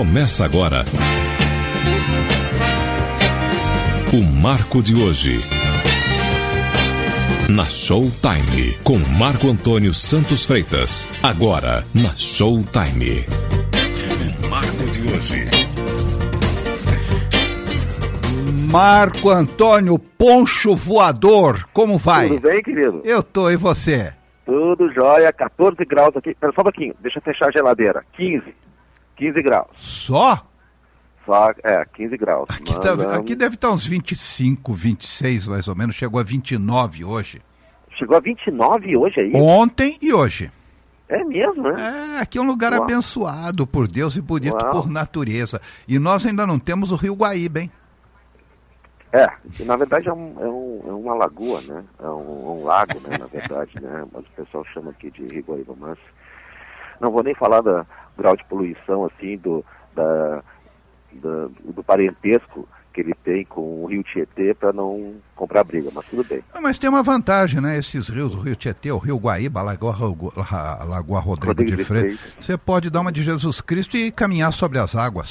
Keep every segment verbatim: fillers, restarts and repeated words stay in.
Começa agora o Marco de Hoje, na Showtime, com Marco Antônio Santos Freitas. Agora, na Showtime. O Marco de Hoje. Marco Antônio Poncho Voador, como vai? Tudo bem, querido? Eu tô, e você? Tudo jóia, catorze graus aqui. Pera só um pouquinho, deixa eu fechar a geladeira. quinze. quinze graus. Só? Só, é, quinze graus. Aqui, Mas, tá, um... aqui deve estar uns vinte e cinco, vinte e seis mais ou menos, chegou a vinte e nove hoje. Chegou a vinte e nove hoje aí? Ontem e hoje. É mesmo, né? É, aqui é um lugar Uau. abençoado por Deus e bonito Uau. por natureza. E nós ainda não temos o Rio Guaíba, hein? É, na verdade é, um, é, um, é uma lagoa, né? É um, um lago, né, na verdade, né? Mas o pessoal chama aqui de Rio Guaíba, mas não vou nem falar do grau de poluição, assim, do, da, da, do parentesco que ele tem com o Rio Tietê para não comprar briga, mas tudo bem. Mas tem uma vantagem, né? Esses rios, o Rio Tietê, o Rio Guaíba, a Lagoa, a Lagoa Rodrigo, Rodrigo de Freitas, você pode dar uma de Jesus Cristo e caminhar sobre as águas.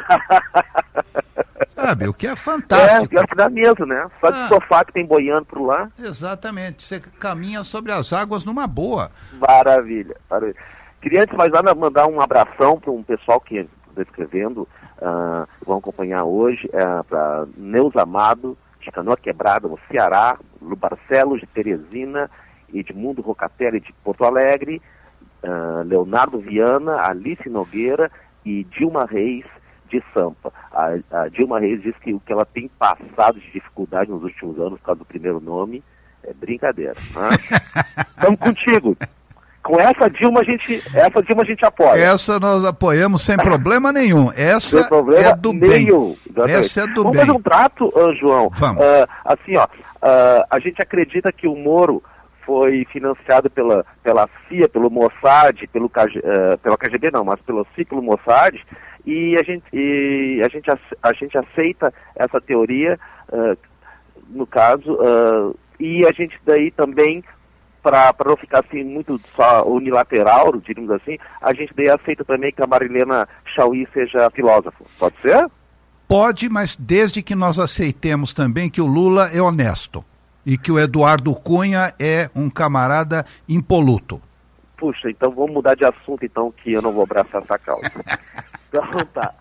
Sabe, o que é fantástico. É, pior que dá mesmo, né? Só ah, de sofá que tem boiando por lá. Exatamente, você caminha sobre as águas numa boa. Maravilha, maravilha. Queria antes de mais nada mandar um abração para um pessoal que está escrevendo, uh, vão acompanhar hoje, uh, para Neuza Amado, de Canoa Quebrada, no Ceará, Lu Barcelos, de Teresina, Edmundo Rocatelli, de Porto Alegre, uh, Leonardo Viana, Alice Nogueira e Dilma Reis, de Sampa. A, a Dilma Reis diz que o que ela tem passado de dificuldade nos últimos anos por causa do primeiro nome é brincadeira. Estamos contigo. Com essa Dilma a gente, essa Dilma a gente apoia. Essa nós apoiamos sem problema nenhum. Essa sem problema é do nenhum. bem. Essa é do Vamos bem. fazer um trato, uh, João. Vamos. Uh, assim, ó, uh, a gente acredita que o Moro foi financiado pela, pela C I A, pelo Mossad, pelo K G, uh, pela K G B não, mas pelo C I A, pelo Mossad, e a gente, e a gente, a gente aceita essa teoria, uh, no caso, uh, e a gente daí também, para não ficar assim muito só unilateral, diríamos assim, a gente daí aceita também que a Marilena Chauí seja filósofa. Pode ser? Pode, mas desde que nós aceitemos também que o Lula é honesto e que o Eduardo Cunha é um camarada impoluto. Puxa, então vamos mudar de assunto, então, que eu não vou abraçar essa causa. Então tá.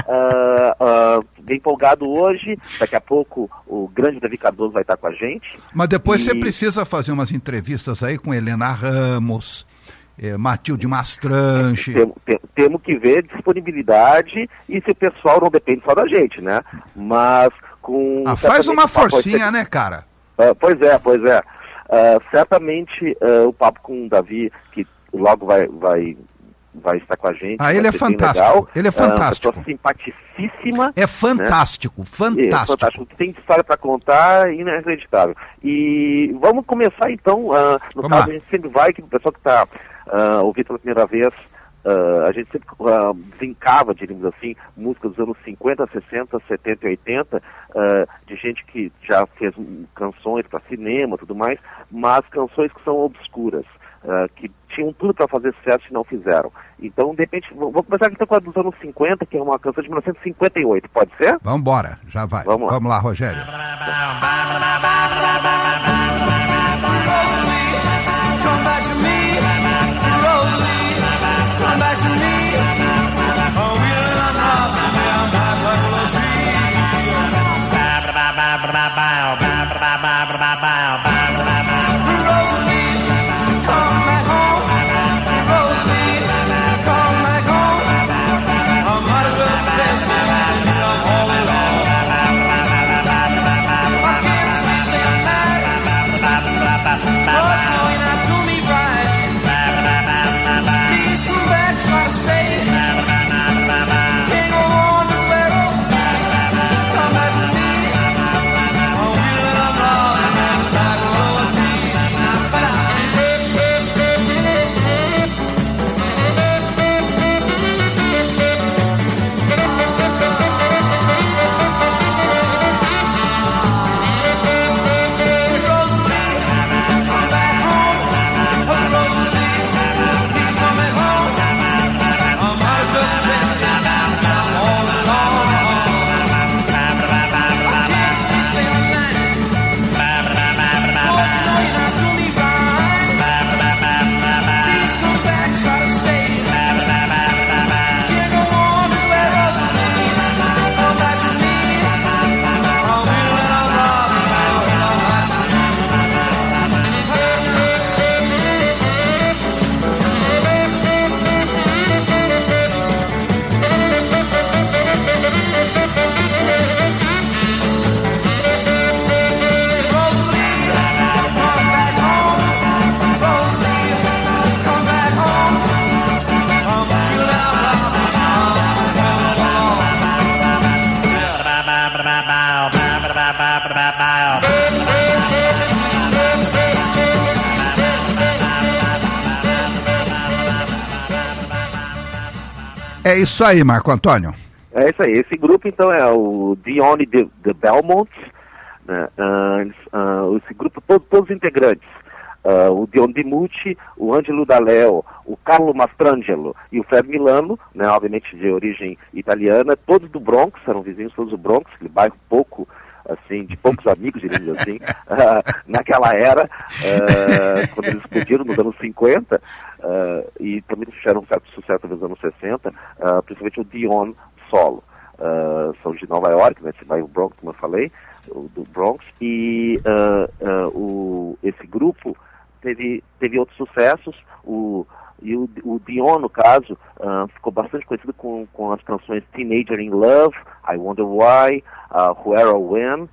Uh, uh, bem empolgado hoje, daqui a pouco o grande Davi Cardoso vai estar com a gente. Mas depois e... você precisa fazer umas entrevistas aí com Helena Ramos, eh, Matilde Mastranche. Temos tem, tem que ver disponibilidade e se o pessoal não depende só da gente, né? Mas com... Ah, faz uma forcinha, ser... né, cara? Uh, pois é, pois é. Uh, certamente uh, o papo com o Davi, que logo vai... vai vai estar com a gente. Ah, ele é fantástico, ele é fantástico. É uma pessoa simpaticíssima. É fantástico, né? fantástico. É fantástico, tem história para contar, inacreditável. E vamos começar então, uh, no vamos caso lá. A gente sempre vai, que o pessoal que está uh, ouvindo pela primeira vez, uh, a gente sempre uh, desencava, diríamos assim, músicas dos anos cinquenta, sessenta, setenta e oitenta, uh, de gente que já fez um, canções para cinema e tudo mais, mas canções que são obscuras. Uh, que tinham tudo para fazer sucesso e não fizeram. Então, de repente, vou começar aqui com a dos anos cinquenta, que é uma canção de mil novecentos e cinquenta e oito, pode ser? Vamos embora, já vai. Vamos lá, Vamos lá, Rogério. É isso aí, Marco Antônio. É isso aí. Esse grupo, então, é o Dion e the, the Belmonts, né? uh, uh, esse grupo, todo, todos os integrantes. Uh, o Dion DiMucci, o Angelo D'Aleo, o Carlo Mastrangelo e o Fred Milano, né, obviamente de origem italiana, todos do Bronx, eram vizinhos todos do Bronx, aquele bairro pouco, assim, de poucos amigos, diríamos assim, uh, naquela era, uh, quando eles explodiram nos anos cinquenta, uh, e também fizeram um certo sucesso nos anos sessenta, uh, principalmente o Dion solo. Uh, são de Nova York, né, esse bairro Bronx, como eu falei, o, do Bronx, e uh, uh, o, esse grupo Teve, teve outros sucessos, o, e o, o Dion, no caso, uh, ficou bastante conhecido com, com as canções Teenager in Love, I Wonder Why, uh, Where or When,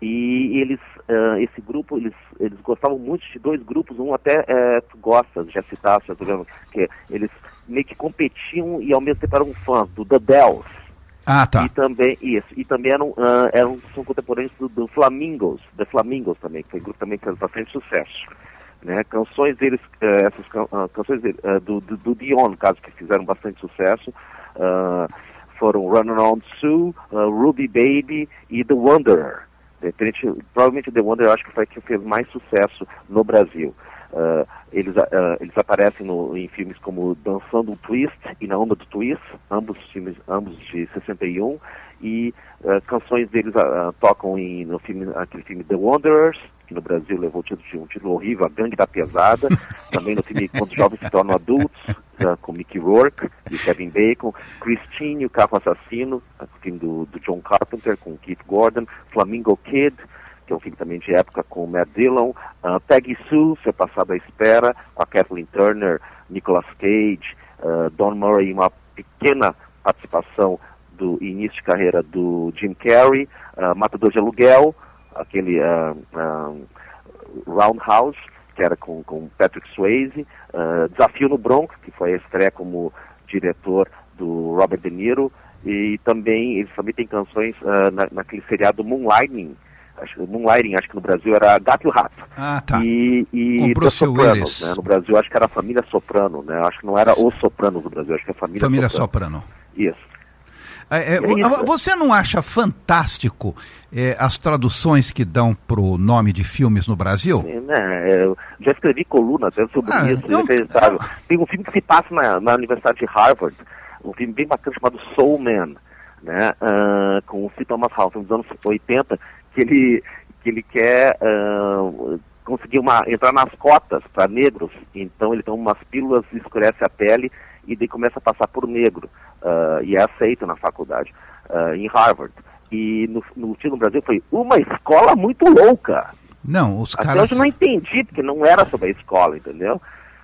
e eles, uh, esse grupo, eles, eles gostavam muito de dois grupos, um até uh, tu gosta, já citaste, que eles meio que competiam e ao mesmo tempo eram fãs do The Bells. Ah, tá. E também, isso, e também eram, uh, eram são contemporâneos do, do Flamingos, The Flamingos também, que foi um grupo também que fez bastante sucesso. Né, canções deles, uh, essas can uh, canções dele, uh, do, do, do Dion, no caso, que fizeram bastante sucesso, uh, foram Run Around Sue, uh, Ruby Baby e The Wanderer. Provavelmente The Wanderer eu acho que foi que fez mais sucesso no Brasil. Uh, eles, uh, eles aparecem no, em filmes como Dançando um Twist e Na Onda do Twist, ambos filmes, ambos de sessenta e um, e uh, canções deles uh, tocam em, no filme, aquele filme The Wanderers, que no Brasil levou o título de um título horrível, A Gangue da Pesada, também no filme Quando os Jovens se Tornam Adultos, uh, com Mickey Rourke e Kevin Bacon, Christine, O Carro Assassino, uh, filme do, do John Carpenter com Keith Gordon, Flamingo Kid, que é um filme também de época com Matt Dillon, uh, Peggy Sue, Seu Passado à Espera, com a Kathleen Turner, Nicolas Cage, uh, Don Murray, uma pequena participação do início de carreira do Jim Carrey, uh, Matador de Aluguel, aquele uh, uh, Roundhouse, que era com, com Patrick Swayze, uh, Desafio no Bronx, que foi a estreia como diretor do Robert De Niro, e também, eles também têm canções uh, na, naquele seriado Moonlighting, acho, Moonlighting, acho que no Brasil era Gato e o Rato. Ah, tá. E, e The Sopranos, né? No Brasil acho que era a Família Soprano, né? Acho que não era Os Sopranos do Brasil, acho que é a Família, Família Soprano. Soprano. Isso. É, é, você não acha fantástico é, as traduções que dão pro nome de filmes no Brasil? É, eu já escrevi coluna até sobre ah, isso. Eu, eu... Tem um filme que se passa na, na Universidade de Harvard, um filme bem bacana chamado Soul Man, né, uh, com o C. Thomas Howell, nos anos oitenta, que ele, que ele quer uh, conseguir uma, entrar nas cotas para negros, então ele toma umas pílulas, escurece a pele e daí começa a passar por negro. Uh, e é aceito na faculdade, uh, em Harvard. E no, no título no Brasil foi Uma Escola Muito Louca. Não, os Até caras... hoje eu não entendi, porque não era sobre a escola, entendeu?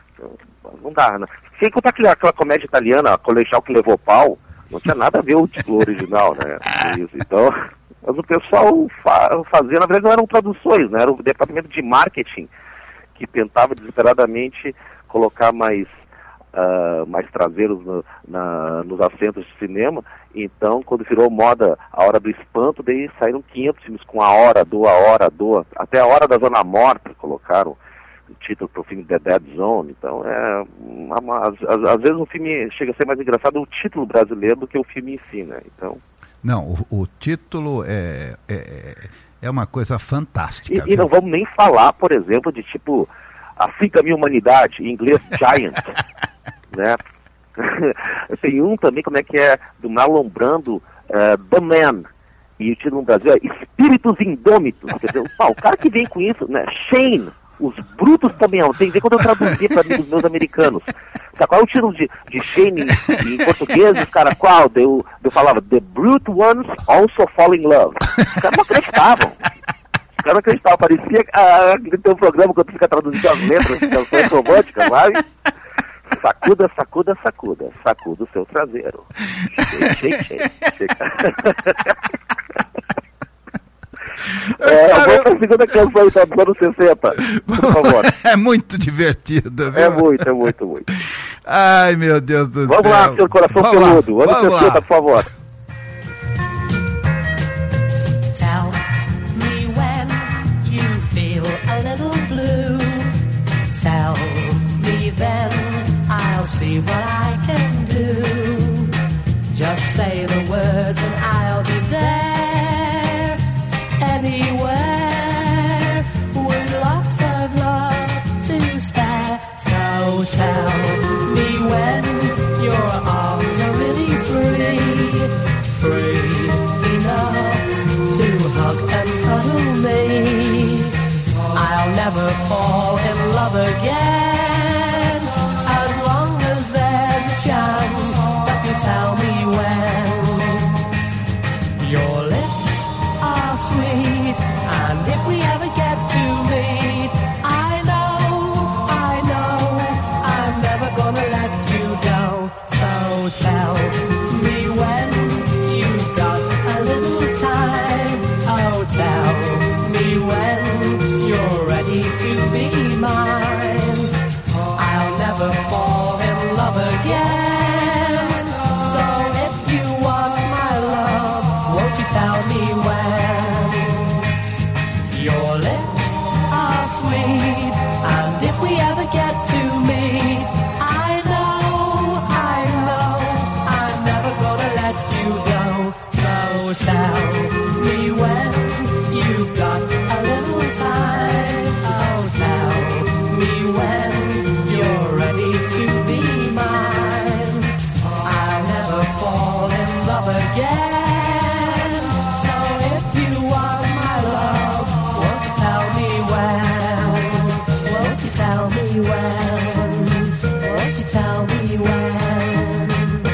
Não dá, né? Sem contar aquela, aquela comédia italiana, a Colegial que Levou Pau, não tinha nada a ver o título original, né? Isso, então, mas o pessoal fa fazia, na verdade não eram traduções, né? Era o departamento de marketing que tentava desesperadamente colocar mais... Uh, mais traseiros no, na, nos assentos de cinema. Então, quando virou moda A Hora do Espanto, daí saíram quinhentos filmes com A Hora do, A Hora do, até A Hora da Zona Morta colocaram o título para o filme The Dead Zone. Então, é, uma, uma, às, às vezes o filme chega a ser mais engraçado o título brasileiro do que o filme em si, né? Então... Não, o, o título é, é, é uma coisa fantástica. E, e não vamos nem falar, por exemplo, de tipo Assim Caminha a Humanidade, em inglês Giant. Né? Tem um também, como é que é, do Marlon Brando, uh, The Man, e o título no Brasil é Espíritos Indômitos. Quer dizer, pá, o cara que vem com isso, né? Shane, Os Brutos também, tem que ver quando eu traduzia para amigos meus americanos. Sabe, qual é o título de, de Shane em, em português? Os caras, qual? Eu, eu falava, The Brute Ones Also Fall in Love. Os caras não acreditavam. Os caras não acreditavam. Parecia ah, que tem um programa quando fica traduzindo as letras de canções românticas, sabe? Sacuda, sacuda, sacuda. Sacuda o seu traseiro. Shake, shake, shake. É, eu vou para a segunda canção então, dos anos sessenta, por favor. É muito divertido, viu? É muito, é muito, muito. Ai, meu Deus do vamos céu. Vamos lá, senhor Coração vamos Peludo. Lá, anos sessenta, por favor. Tell me when you feel a little blue. Tell me then I'll see what I can do. tell me when your arms are really free, free enough to hug and cuddle me. I'll never fall in love again, as long as there's a chance that you tell me when. Your lips are sweet, and if we ever get to meet, I know, I know, I'm never gonna let you go. So tell me when you've got a little time. Oh, tell me when you're ready to be mine. I'll never fall in love again. So if you want my love, won't you tell me when? Your lips are sweet, and if we ever get to meet, I know, I know, I'm never gonna let you go. So tell me when you've got a little time. Oh, tell me when you're ready to be mine. I'll never fall in love again. So if you want my love, won't you tell me when? Won't you tell me when? Won't you tell me when?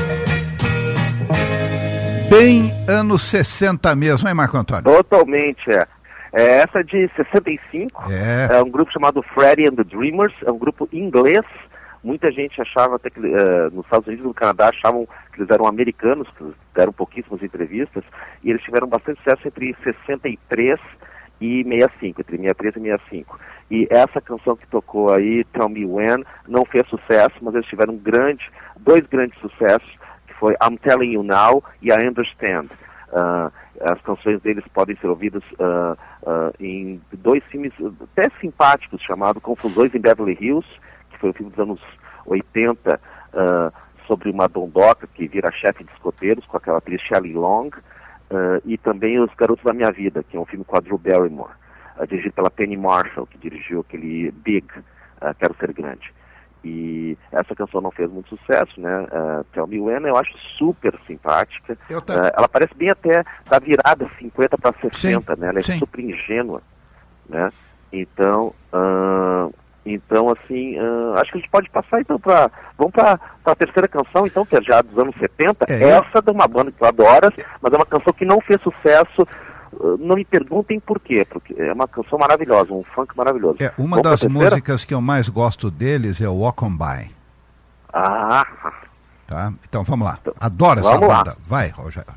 Bem anos sessenta mesmo, hein, Marco Antônio? Totalmente, é. É essa de sessenta e cinco, É. é um grupo chamado Freddie and the Dreamers, é um grupo inglês. Muita gente achava até que uh, nos Estados Unidos e no Canadá achavam que eles eram americanos, que eles deram pouquíssimas entrevistas, e eles tiveram bastante sucesso entre sessenta e três e sessenta e cinco, entre sessenta e três e sessenta e cinco. E essa canção que tocou aí, Tell Me When, não fez sucesso, mas eles tiveram um grande, dois grandes sucessos, que foi I'm Telling You Now e I Understand. Uh, as canções deles podem ser ouvidas uh, uh, em dois filmes até simpáticos, chamado Confusões em Beverly Hills, que foi um filme dos anos oitenta, uh, sobre uma dondoca que vira chefe de escoteiros, com aquela atriz Shelley Long, uh, e também Os Garotos da Minha Vida, que é um filme com a Drew Barrymore, uh, dirigido pela Penny Marshall, que dirigiu aquele Big, uh, Quero Ser Grande. E essa canção não fez muito sucesso, né? Uh, Tell Me When, eu acho super simpática. Eu Uh, ta- ela parece bem até da virada cinquenta para sessenta, Sim, né? Ela é sim. super ingênua, né? Então, uh, então assim, uh, acho que a gente pode passar então para vamos para a terceira canção, então, que é já dos anos setenta. É, Essa de uma banda que tu adoras, mas é uma canção que não fez sucesso. Uh, não me perguntem por quê, porque é uma canção maravilhosa, um funk maravilhoso. É, uma Vamos pra das terceira? músicas que eu mais gosto deles é o Walk On By, Ah, tá? Então vamos lá. Adoro essa Vamos lá. banda. Vai, Rogério.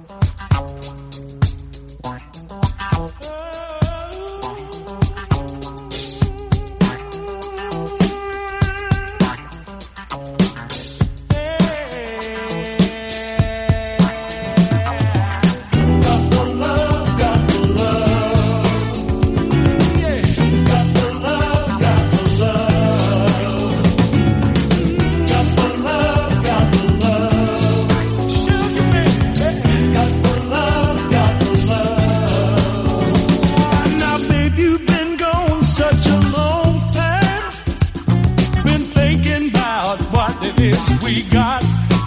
Now, babe, you've been gone such a long time. Been thinking about what it is we got.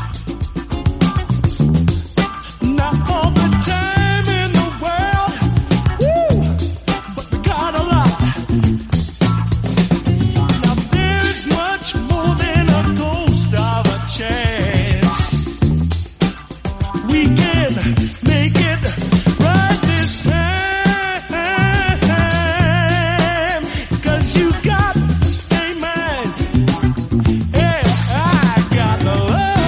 Not all the time in the world, woo, but we got a lot. Now, there's much more than a ghost of a chance. We can make it right this time, 'cause you got to stay mine. Yeah, I got the love.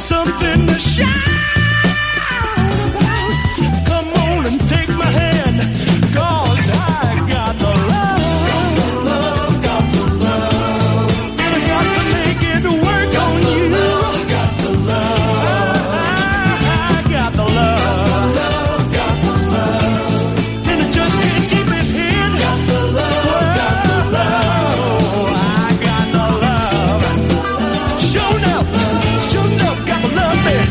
something to shout about. Come on and take my hand, 'cause I got the love. Got the love, got the love. Got to make it work on you. Got the love, I got the love. Got the love, and I just can't keep it hid. Got the love, got the love. I got the love. Show enough, show enough, got the love, man.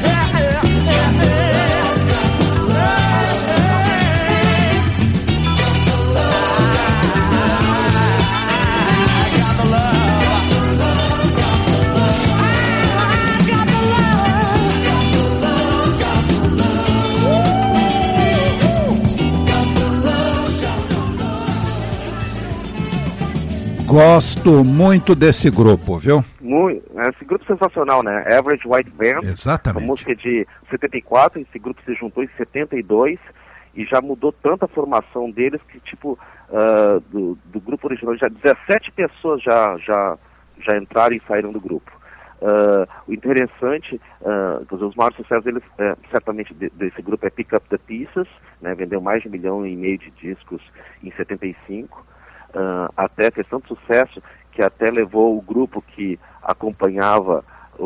Gosto muito desse grupo, viu? Muito, esse grupo sensacional, né? Average White Band. Exatamente. A música é de setenta e quatro, esse grupo se juntou em setenta e dois e já mudou tanto a formação deles que, tipo, uh, do, do grupo original, já dezessete pessoas já, já, já entraram e saíram do grupo. Uh, o interessante, uh, os maiores sucessos deles, uh, certamente de, desse grupo é Pick Up the Pieces, né? Vendeu mais de um milhão e meio de discos em setenta e cinco. Uh, até a questão de sucesso que até levou o grupo que acompanhava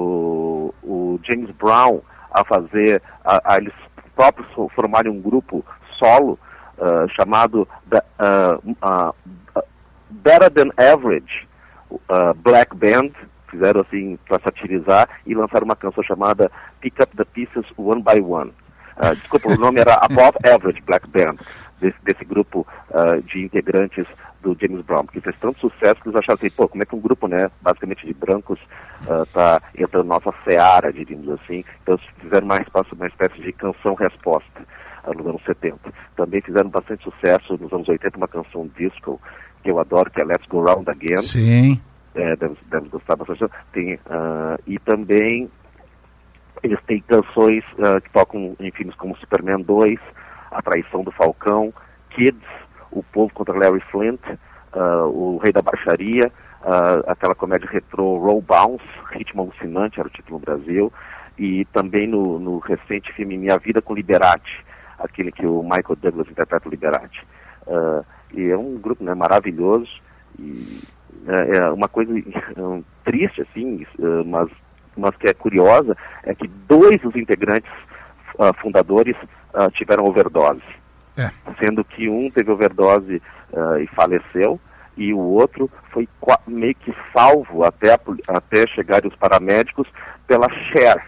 o, o James Brown a fazer, a, a eles próprios formarem um grupo solo uh, chamado the, uh, uh, uh, Better Than Average uh, Black Band, fizeram assim para satirizar e lançaram uma canção chamada Pick Up the Pieces One by One. Uh, desculpa, o nome era Above Average Black Band, desse, desse grupo uh, de integrantes do James Brown, porque fez tanto sucesso que eles acharam assim, pô, como é que um grupo, né, basicamente de brancos, uh, tá entrando na nossa seara, diríamos assim. Então eles fizeram uma, uma espécie de canção-resposta uh, nos anos setenta. Também fizeram bastante sucesso nos anos oitenta, uma canção disco, que eu adoro, que é Let's Go Round Again. Sim. É, deve, deve gostar bastante. Tem, uh, e também eles têm canções uh, que tocam em filmes como Superman dois, A Traição do Falcão, Kids, O Povo contra Larry Flint, uh, O Rei da Baixaria, uh, aquela comédia retrô Roll Bounce, Ritmo Alucinante, era o título no Brasil, e também no, no recente filme Minha Vida com Liberati, aquele que o Michael Douglas interpreta o Liberati. Uh, e é um grupo, né, maravilhoso, e uh, é uma coisa um, triste, assim, uh, mas, mas que é curiosa, é que dois dos integrantes uh, fundadores uh, tiveram overdose. É. Sendo que um teve overdose uh, e faleceu, e o outro foi meio que salvo até, a, até chegarem os paramédicos pela Cher.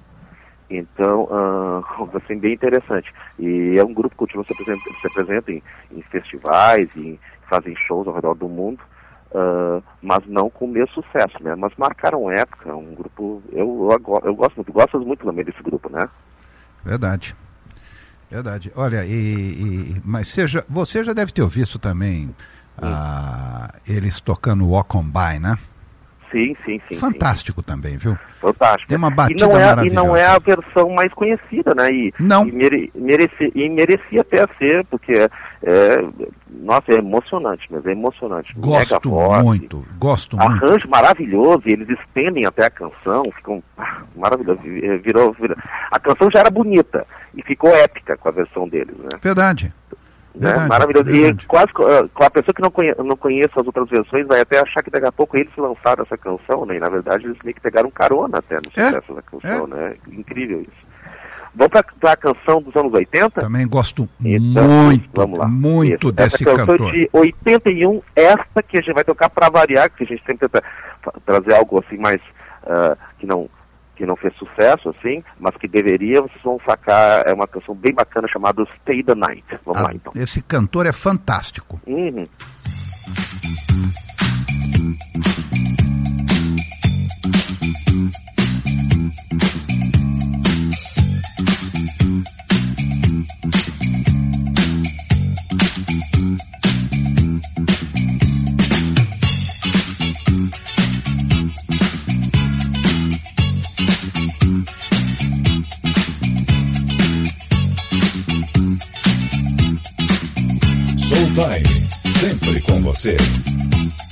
Então, uh, assim, bem interessante. E é um grupo que continua se apresentando, se apresenta em, em festivais, e fazem shows ao redor do mundo, uh, mas não com o mesmo sucesso, né? Mas marcaram época, um grupo, eu, eu, eu gosto muito, gosto muito também desse grupo, né? Verdade. Verdade. Olha, e, e, mas seja, você já deve ter visto também ah, eles tocando Walk On By, né? Sim, sim, sim. Fantástico sim. Também, viu? Fantástico. Tem uma batida e não é, maravilhosa. E não é a versão mais conhecida, né? E, não. E, mere, merece, e merecia até ser, porque, é, é, nossa, é emocionante, mas é emocionante. Gosto Mega forte, muito, gosto muito. Arranjo maravilhoso, e eles estendem até a canção, ficam ah, maravilhoso. Virou, virou. A canção já era bonita, e ficou épica com a versão deles, né? Verdade. Né? Verdade, Maravilhoso. verdade. E quase com a pessoa que não, conhe, não conhece as outras versões vai até achar que daqui a pouco eles lançaram essa canção, né? E na verdade eles meio que pegaram carona até no sucesso é? da canção, é? né? Incrível isso. Vamos para a canção dos anos oitenta? Também gosto então, muito, vamos lá. muito isso. desse essa canção cantor. De oitenta e um, esta que a gente vai tocar para variar, que a gente sempre tenta trazer algo assim mais uh, que não que não fez sucesso, assim, mas que deveria, vocês vão sacar, é uma canção bem bacana chamada Stay the Night. Vamos ah, lá, então. Esse cantor é fantástico. Uhum. Time, sempre com você.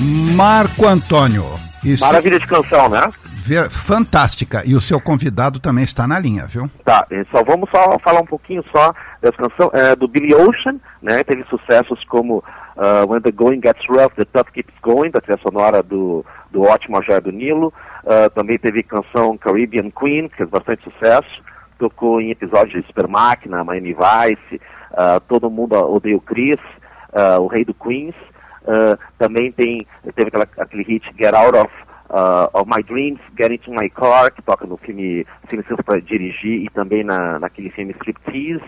Marco Antônio. Isso... Maravilha de canção, né? Fantástica. E o seu convidado também está na linha, viu? Tá, só vamos só falar um pouquinho só dessa canção, é, do Billy Ocean, né? Teve sucessos como uh, When the Going Gets Rough, The Tough Keeps Going, da trilha sonora do, do ótimo A Joia do Nilo. Uh, também teve canção Caribbean Queen, que fez bastante sucesso. Tocou em episódios de Super Máquina, Miami Vice, uh, Todo Mundo Odeia o Chris, uh, O Rei do Queens. Uh, também tem, teve aquela, aquele hit Get Out of Uh, of My Dreams, Get Into My Car, que toca no filme Sem Licença para Dirigir e também na, naquele filme Striptease.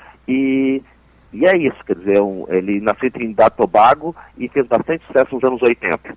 E, e é isso, quer dizer, um, ele nasceu em Trinidad e Tobago e fez bastante sucesso nos anos oitenta.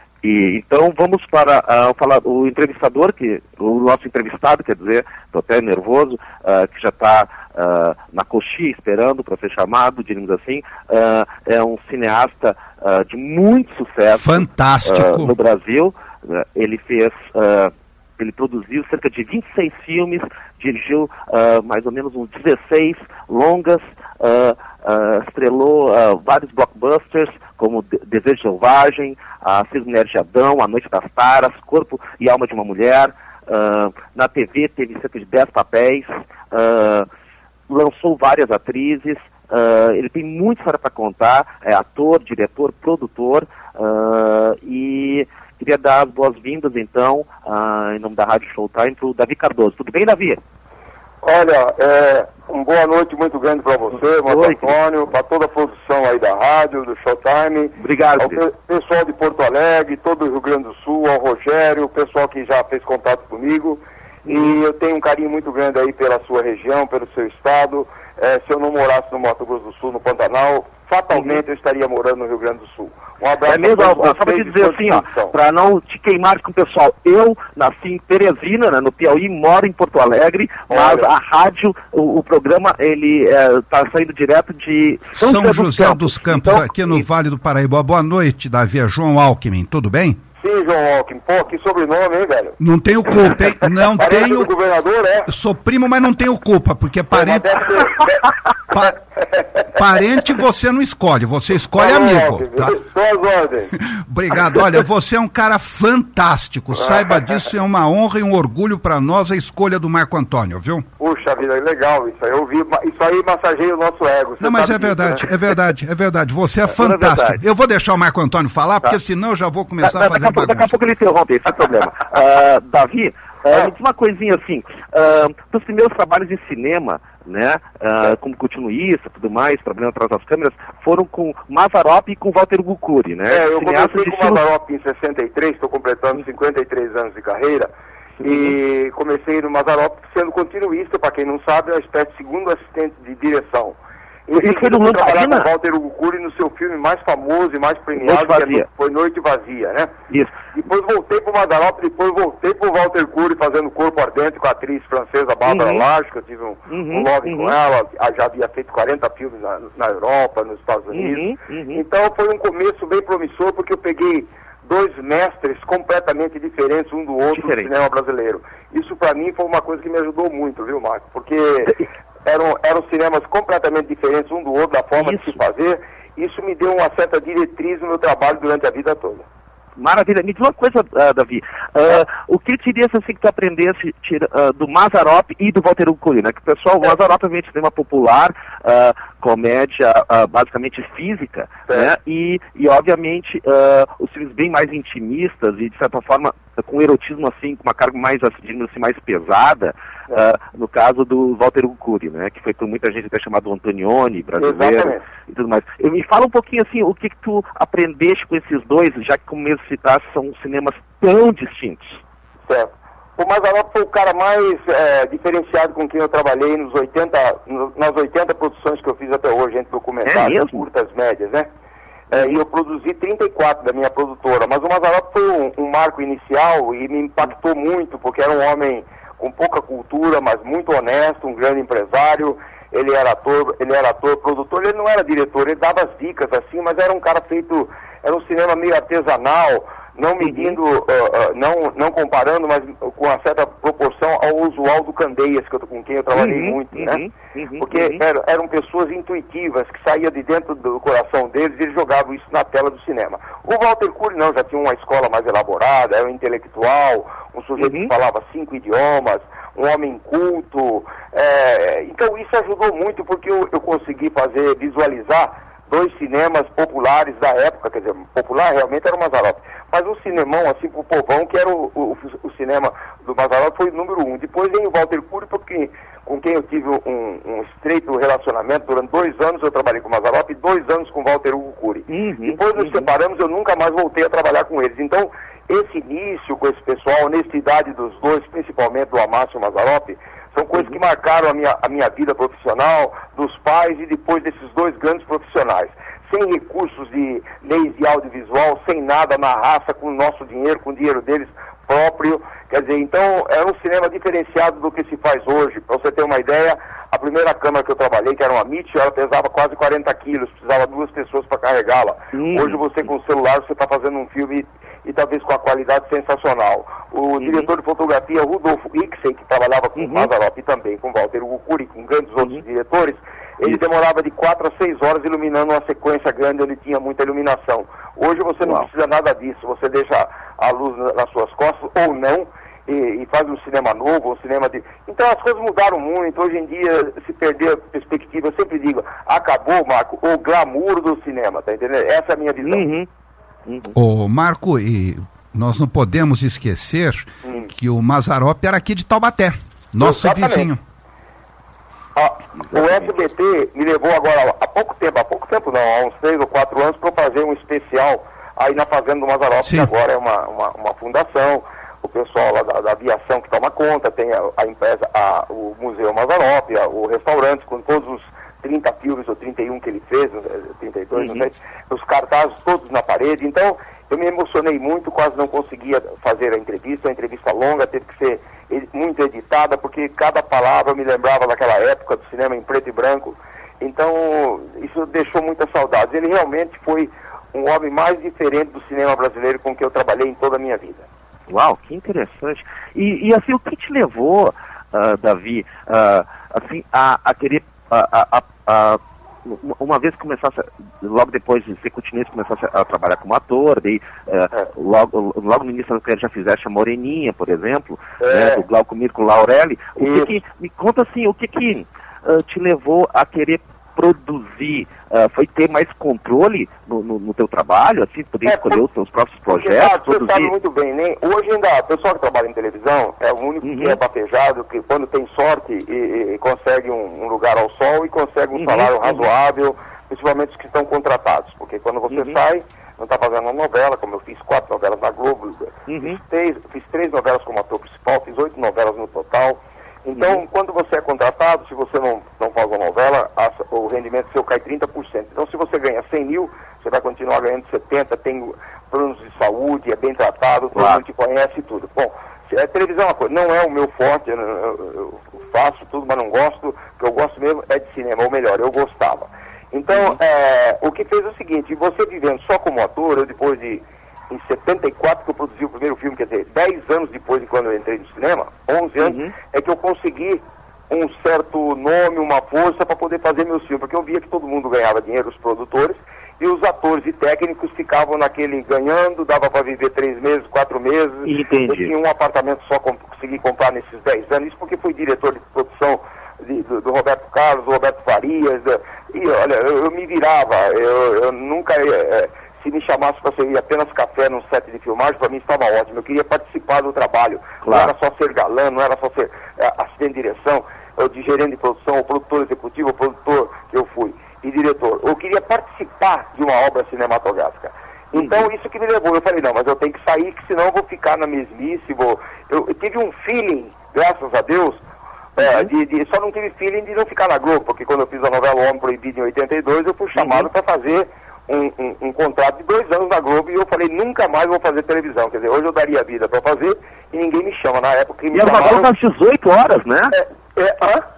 E, então vamos para uh, falar, o entrevistador, que, o nosso entrevistado, quer dizer, estou até nervoso, uh, que já está uh, na coxinha esperando para ser chamado, digamos assim, uh, é um cineasta uh, de muito sucesso. Fantástico. Uh, no Brasil. Ele fez, uh, ele produziu cerca de vinte e seis filmes, dirigiu uh, mais ou menos uns dezesseis longas, uh, uh, estrelou uh, vários blockbusters, como De- Desejo Selvagem, As Seis Mulheres de Adão, A Noite das Taras, Corpo e Alma de uma Mulher. Uh, na T V teve cerca de dez papéis, uh, lançou várias atrizes, uh, ele tem muita história para contar, é ator, diretor, produtor, uh, e... Queria dar as boas-vindas, então, uh, em nome da Rádio Showtime, para o Davi Cardoso. Tudo bem, Davi? Olha, é, uma boa noite muito grande para você, Marco Antônio, para toda a produção aí da rádio, do Showtime. Obrigado. Ao pe- pessoal de Porto Alegre, todo o Rio Grande do Sul, ao Rogério, o pessoal que já fez contato comigo. E eu tenho um carinho muito grande aí pela sua região, pelo seu estado. É, se eu não morasse no Mato Grosso do Sul, no Pantanal, fatalmente eu estaria morando no Rio Grande do Sul. Um abraço. É mesmo, a só todos para te vocês, dizer assim, ó, para não te queimar com o pessoal, eu nasci em Teresina, né, no Piauí, moro em Porto Alegre, mas Olha. a rádio, o, o programa, ele está saindo direto de São, São José, José dos dos Campos, Campos, então, aqui no e- Vale do Paraíba. Boa noite, Davi. É João Alckmin, tudo bem? Sim, João Alckmin. Pô, que sobrenome, hein, velho? Não tenho culpa, hein? Não Parente tenho... do governador, é? Eu sou primo, mas não tenho culpa, porque parente... Deve ser- pa- Parente você não escolhe, você escolhe João amigo. Alckmin, Tá? Só as ordens. Obrigado. Olha, você é um cara fantástico. Saiba disso, é uma honra e um orgulho para nós a escolha do Marco Antônio, viu? Puxa vida, legal isso aí. Eu vi, isso aí massageia o nosso ego. você Não, mas sabe é disso, verdade, né? é verdade, é verdade. Você é toda fantástico. verdade. Eu vou deixar o Marco Antônio falar, porque senão eu já vou começar a Da- daqui, fazer a pouco, daqui a bagunça. pouco ele interrompe, sem problema. Ah, Davi, ah, me diz uma coisinha assim, uh, os primeiros trabalhos em cinema, né, ah, como continuista, tudo mais, trabalhando atrás das câmeras, foram com Mazzaropi e com Walter Guccuri, né? É, eu cineastas comecei de com o estilo- Mazzaropi em sessenta e três, estou completando cinquenta e três anos de carreira, e comecei no Mazzaropi sendo continuista, para quem não sabe, é uma espécie de segundo assistente de direção. Isso Em foi no seguida, trabalhar Lamparina? com Walter Guccuri no seu filme mais famoso e mais premiado, Noite Vazia. que é- foi Noite Vazia, né? Isso. Depois voltei pro Mazzaropi, depois voltei pro Walter Cury fazendo Corpo Ardente com a atriz francesa Bárbara Uhum. Lage, que eu tive um, Uhum, um love uhum. com ela, a- já havia feito quarenta filmes na, na Europa, nos Estados Unidos. Uhum, uhum. Então foi um começo bem promissor, porque eu peguei dois mestres completamente diferentes um do outro Diferente. no cinema brasileiro. Isso para mim foi uma coisa que me ajudou muito, viu, Marco? Porque eram, eram cinemas completamente diferentes um do outro, da forma Isso. de se fazer. Isso me deu uma certa diretriz no meu trabalho durante a vida toda. Maravilha. Me diz uma coisa, ah, Davi. Ah, o que queria assim, que tu aprendesse tira, ah, do Mazzaropi e do Walter Guccuri, né? Que o pessoal, o Mazzaropi vem de cinema popular, ah, comédia ah, basicamente física, É. né? E, e obviamente, ah, os filmes bem mais intimistas e, de certa forma, com erotismo, assim, com uma carga mais, digamos assim, mais pesada, ah, no caso do Walter Guccuri, né? Que foi por muita gente até chamado Antonioni, brasileiro. Exatamente. E tudo mais. Eu, me fala um pouquinho assim, o que, que tu aprendeste com esses dois, já que, como mesmo citaste, são cinemas tão distintos. Certo. O Mazzaropi foi o cara mais é, diferenciado com quem eu trabalhei nos oitenta, no- nas oitenta produções que eu fiz até hoje, entre É documentários, mesmo? curtas, médias, né? É, e eu produzi trinta e quatro da minha produtora, mas o Mazzaropi foi um, um marco inicial e me impactou muito, porque era um homem com pouca cultura, mas muito honesto, um grande empresário. Ele era ator, ele era ator, produtor, ele não era diretor, ele dava as dicas assim, mas era um cara feito, era um cinema meio artesanal, não medindo, uh, uh, não, não comparando, mas com uma certa proporção ao usual do Candeias, que eu, com quem eu trabalhei Uhum, muito, uhum, né? uhum, Porque uhum. Eram, eram pessoas intuitivas, que saía de dentro do coração deles e eles jogavam isso na tela do cinema. O Walter Cury não, já tinha uma escola mais elaborada, era um intelectual, um sujeito Uhum. que falava cinco idiomas, um homem culto. É, então isso ajudou muito porque eu, eu consegui fazer, visualizar dois cinemas populares da época, quer dizer, popular realmente era o Mazzaropi, mas um cinemão assim pro povão, que era o, o, o cinema do Mazzaropi, foi o número um. Depois vem o Walter Cury, porque, com quem eu tive um, um estreito relacionamento durante dois anos, eu trabalhei com o Mazzaropi, dois anos com o Walter Hugo Cury. Uhum, Depois nos uhum. separamos, eu nunca mais voltei a trabalhar com eles. Então, esse início com esse pessoal, a honestidade dos dois, principalmente do Amácio e o Mazzaropi, são coisas que marcaram a minha, a minha vida profissional, dos pais e depois desses dois grandes profissionais. Sem recursos de leis de audiovisual, sem nada, na raça, com o nosso dinheiro, com o dinheiro deles próprio. Quer dizer, então era um cinema diferenciado do que se faz hoje. Para você ter uma ideia, a primeira câmera que eu trabalhei, que era uma Mitchell, ela pesava quase quarenta quilos, precisava de duas pessoas para carregá-la. Uhum. Hoje você com o celular, você está fazendo um filme e talvez com a qualidade sensacional. O Uhum. diretor de fotografia, Rudolfo Ixey, que trabalhava com o Uhum. Mazzaropi também, com Walter Hugo Cury, com grandes outros Uhum. diretores, ele Isso. demorava de quatro a seis horas iluminando uma sequência grande onde tinha muita iluminação. Hoje você não Uau. precisa nada disso, você deixa a luz na- nas suas costas ou não, e, e faz um cinema novo, um cinema de... Então as coisas mudaram muito, hoje em dia se perdeu a perspectiva, eu sempre digo, acabou, Marco, o glamour do cinema, tá entendendo? Essa é a minha visão. Uhum. Uhum. Ô, Marco, e nós não podemos esquecer Hum. que o Mazzaropi era aqui de Taubaté, nosso Exatamente. vizinho. Ah, o S B T me levou agora, há pouco tempo, há pouco tempo não, há uns três ou quatro anos, para fazer um especial aí na Fazenda do Mazzaropi, Sim. que agora é uma, uma, uma fundação, o pessoal lá da, da aviação que toma conta, tem a, a empresa, a, o Museu Mazzaropi, a, o restaurante, com todos os trinta filmes, ou trinta e um que ele fez, trinta e dois, Uhum. não sei, os cartazes todos na parede. Então, eu me emocionei muito, quase não conseguia fazer a entrevista, uma entrevista longa, teve que ser ed- muito editada, porque cada palavra me lembrava daquela época do cinema em preto e branco. Então, isso deixou muitas saudades. Ele realmente foi um homem mais diferente do cinema brasileiro com que eu trabalhei em toda a minha vida. Uau, que interessante. E, e assim, o que te levou, ah, Davi, ah, assim, a, a querer, a, a, a, uma- uma vez que começasse, logo depois de ser continuista, começasse a trabalhar como ator, daí, ah, É. logo, logo no início da carreira já fizeste a Moreninha, por exemplo, É. né, do Glauco Mir com Laurelli. O que Isso. que, me conta assim, o que que ah, te levou a querer produzir? Ah, foi ter mais controle no, no, no teu trabalho, assim, poder É, escolher os teus próprios Porque, projetos, sabe, você sabe produzir? muito bem, né? Hoje ainda, o pessoal que trabalha em televisão é o único Uhum. que é bafejado, que quando tem sorte e, e consegue um, um lugar ao sol e consegue um Uhum, salário uhum. razoável, principalmente os que estão contratados. Porque quando você Uhum. sai, não está fazendo uma novela, como eu fiz quatro novelas na Globo, Uhum. fiz, três, fiz três novelas como ator principal, fiz oito novelas no total. Então, Uhum. quando você é contratado, se você não, não faz uma novela, a- o rendimento seu cai trinta por cento. Então, se você ganha cem mil, você vai continuar ganhando setenta, tem planos de saúde, é bem tratado, todo Claro. mundo te conhece e tudo. Bom, se- a televisão é uma coisa, não é o meu forte, eu, eu- eu faço tudo, mas não gosto. O que eu gosto mesmo é de cinema, ou melhor, eu gostava. Então, é, o que fez é o seguinte, você vivendo só como ator, eu depois de, em setenta e quatro que eu produzi o primeiro filme, quer dizer, dez anos depois de quando eu entrei no cinema, onze anos, Uhum. é que eu consegui um certo nome, uma força para poder fazer meus filmes, porque eu via que todo mundo ganhava dinheiro, os produtores, e os atores e técnicos ficavam naquele ganhando, dava para viver três meses, quatro meses. Entendi. Eu tinha um apartamento só que consegui comprar nesses dez anos, isso porque fui diretor de produção de- do, do Roberto Carlos, do Roberto Farias, da- e olha, eu, eu me virava, eu, eu nunca... eh, se me chamasse para servir apenas café num set de filmagem, para mim estava ótimo. Eu queria participar do trabalho. Claro. Não era só ser galã, não era só ser é, assistente de direção, ou de gerente de produção, ou produtor executivo, ou produtor que eu fui, e diretor. Eu queria participar de uma obra cinematográfica. Então, isso que me levou. Eu falei, não, mas eu tenho que sair, que senão eu vou ficar na mesmice. Vou... Eu, eu tive um feeling, graças a Deus, é, de, de- só não tive feeling de não ficar na Globo, porque quando eu fiz a novela O Homem Proibido em oitenta e dois, eu fui chamado Uhum. para fazer um, um, um contrato de dois anos na Globo, e eu falei, nunca mais vou fazer televisão. Quer dizer, hoje eu daria a vida para fazer e ninguém me chama. Na época que me E era uma chamaram... novela das dezoito horas, né? É, é, hã?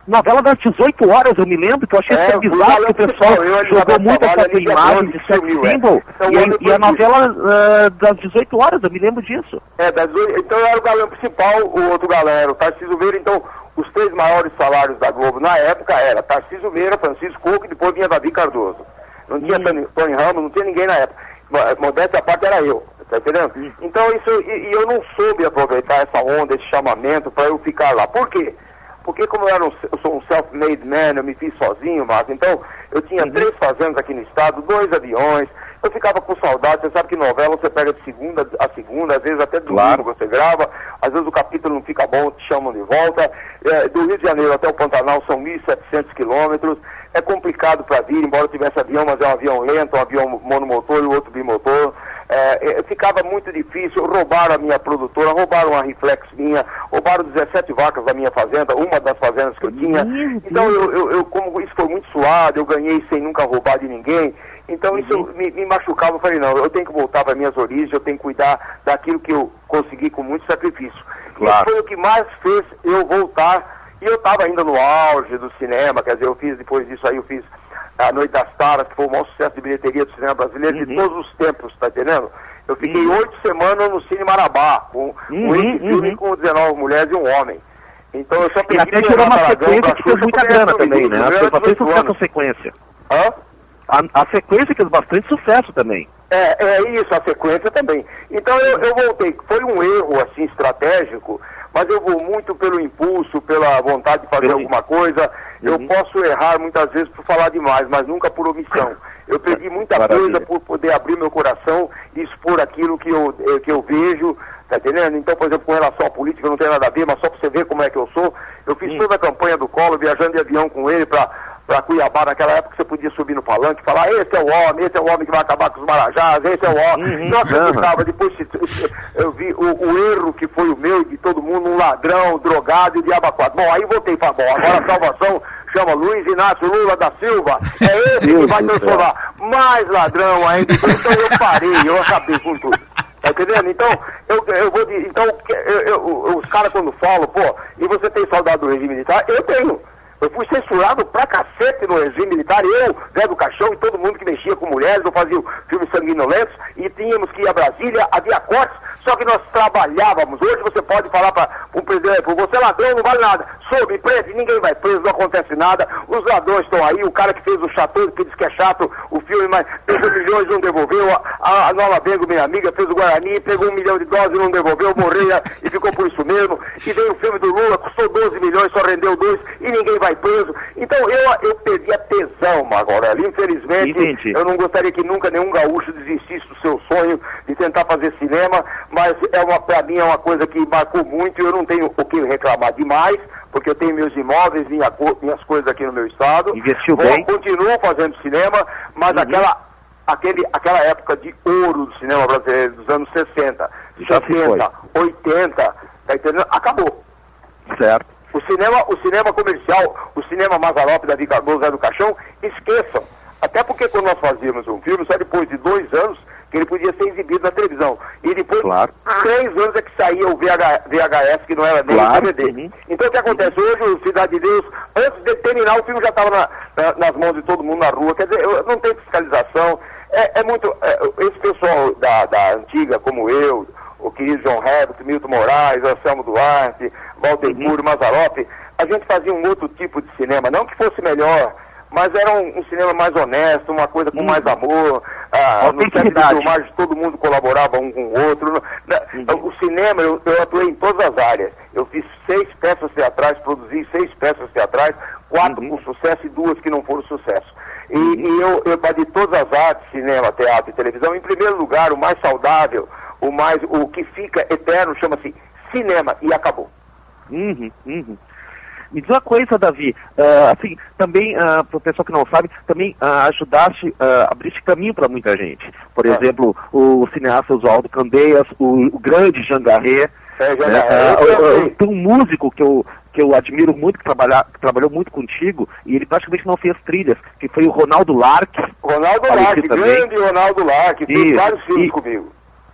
novela das dezoito horas, eu me lembro, que eu achei É, é, bizarro que o pessoal eu, eu, jogou eu, muito eu, essa eu, imagem de sex sumiu, é. symbol, Então, e, a- eu e a depois novela uh, das dezoito horas, eu me lembro disso. É, das, oito- então eu era o galã principal, o outro galã era o Tarcísio Meira, então os três maiores salários da Globo na época era Tarcísio Meira, Francisco Coco e depois vinha Davi Cardoso. Não tinha Hum. Tony, Tony Ramos, não tinha ninguém na época. Mo- Modéstia à parte era eu, tá entendendo? Hum. Então isso, e, e eu não soube aproveitar essa onda, esse chamamento para eu ficar lá. Por quê? Porque como eu, era um, eu sou um self-made man, eu me fiz sozinho, mas então eu tinha Uhum. três fazendas aqui no estado, dois aviões, eu ficava com saudade, você sabe que novela você pega de segunda a segunda, às vezes até domingo Claro. você grava, às vezes o capítulo não fica bom, te chamam de volta. É, do Rio de Janeiro até o Pantanal são mil e setecentos quilômetros, é complicado para vir, embora eu tivesse avião, mas é um avião lento, um avião monomotor e o outro bimotor. É, é, ficava muito difícil, roubaram a minha produtora, roubaram a Reflex minha, roubaram dezessete vacas da minha fazenda, uma das fazendas que eu tinha. Meu Então, eu, eu, eu, como isso foi muito suado, eu ganhei sem nunca roubar de ninguém, então isso me, me machucava. Eu falei, não, eu tenho que voltar para minhas origens, eu tenho que cuidar daquilo que eu consegui com muito sacrifício. Claro. Isso foi o que mais fez eu voltar, e eu estava ainda no auge do cinema, quer dizer, eu fiz, depois disso aí, eu fiz A Noite das Taras, que foi o maior sucesso de bilheteria do cinema brasileiro de Uhum. todos os tempos, tá entendendo? Eu fiquei Uhum. oito semanas no Cine Marabá, com, com Uhum, esse filme uhum. com dezenove mulheres e um homem. Então eu só E pedi até pro gerou uma Renato Aragão, sequência pra que fez Xuxa, muita porque grana era também, menino, né? eu Fez era bastante dezoito sucesso anos. a sequência. Hã? A, a sequência fez bastante sucesso também. É, é isso, a sequência também. Então eu, eu voltei. Foi um erro, assim, estratégico, mas eu vou muito pelo impulso, pela vontade de fazer Pelo- alguma coisa. Eu Uhum. posso errar muitas vezes por falar demais, mas nunca por omissão. Eu perdi muita Maravilha. coisa por poder abrir meu coração e expor aquilo que eu, eh, que eu vejo, tá entendendo? Então, por exemplo, com relação à política, não tem nada a ver, mas só para você ver como é que eu sou, eu fiz Hum. toda a campanha do Collor, viajando de avião com ele para para Cuiabá, naquela época você podia subir no palanque e falar, esse é o homem, esse é o homem que vai acabar com os marajás, esse é o homem. Uhum. Não acreditava, depois se- se- eu vi o, o erro que foi o meu e de todo mundo, um ladrão, drogado e diabo quatro. Bom, aí voltei para bom, agora a salvação chama Luiz Inácio Lula da Silva, é esse que Deus vai do céu. transformar mais ladrão ainda, então eu parei, eu acabei com tudo. Tá entendendo? Então, eu, eu vou dizer, então, eu, eu, os caras quando falam, pô, e você tem saudade do regime militar? Eu tenho. Eu fui censurado pra cacete no regime militar, eu, Zé do Caixão e todo mundo que mexia com mulheres, eu fazia filmes sanguinolentos e tínhamos que ir a Brasília, havia cortes, só que nós trabalhávamos. Hoje você pode falar para um presidente, você é ladrão, não vale nada, soube, prende, ninguém vai preso, não acontece nada, os ladrões estão aí, o cara que fez o Chateau, que diz que é chato o filme, mas pegou milhões e não devolveu, a, a, a Nova Bengo, minha amiga, fez o Guarani, pegou um milhão de dólares e não devolveu, morreu e ficou por isso mesmo, e veio o filme do Lula, custou doze milhões, só rendeu dois e ninguém vai preso. Então eu, eu perdi a tesão, Marco Aurélio. Infelizmente, Entendi. eu não gostaria que nunca nenhum gaúcho desistisse do seu sonho de tentar fazer cinema, mas é uma, pra mim é uma coisa que marcou muito e eu não tenho o que reclamar demais, porque eu tenho meus imóveis, minha, co- minhas coisas aqui no meu estado. Investiu Vou- bem. Continuo fazendo cinema, mas Uhum. aquela, aquele, aquela época de ouro do cinema brasileiro, dos anos sessenta, Já se setenta, oitenta, tá entendendo? Acabou. Certo. O cinema, o cinema comercial, o cinema Mazzaropi, Davi Cardoso, Zé do Caixão, esqueçam. Até porque quando nós fazíamos um filme, só depois de dois anos que ele podia ser exibido na televisão. E depois Claro. de três anos é que saía o V H, V H S, que não era nem Claro. o D V D. Uhum. Então o que acontece? Hoje, o Cidade de Deus, antes de terminar, o filme já estava na, na, nas mãos de todo mundo na rua. Quer dizer, eu, não tem fiscalização. É, é muito... É, esse pessoal da, da antiga, como eu, o querido João Herbert, Milton Moraes, Anselmo Duarte, Valdemiro, Mazzaropi, a gente fazia um outro tipo de cinema, não que fosse melhor, mas era um, um cinema mais honesto, uma coisa com Uhum. mais amor, ah, no set de Autenticidade. filmagem todo mundo colaborava um com o outro. No- na- Uhum. O cinema, eu, eu atuei em todas as áreas, eu fiz seis peças teatrais, produzi seis peças teatrais, quatro Uhum. com sucesso e duas que não foram sucesso. E, e eu, eu de todas as artes, cinema, teatro e televisão, em primeiro lugar, o mais saudável, o mais, o que fica eterno, chama-se cinema, e acabou. Uhum, uhum. Me diz uma coisa, Davi, ah, assim, também, uh, para o pessoal que não sabe, também ah, ajudaste, uh, abriste caminho para muita gente. Por É. exemplo, o cineasta Oswaldo Candeias, o, o grande Jean Garret, É, já, né? já, Ah, eu eu- eu- também. tem um músico que eu, que eu admiro muito, que, trabalha, que trabalhou muito contigo, e ele praticamente não fez trilhas, que foi o Ronaldo Lark. Ronaldo Faleci Lark, também. grande Ronaldo Lark, fez Isso, vários filmes e- comigo.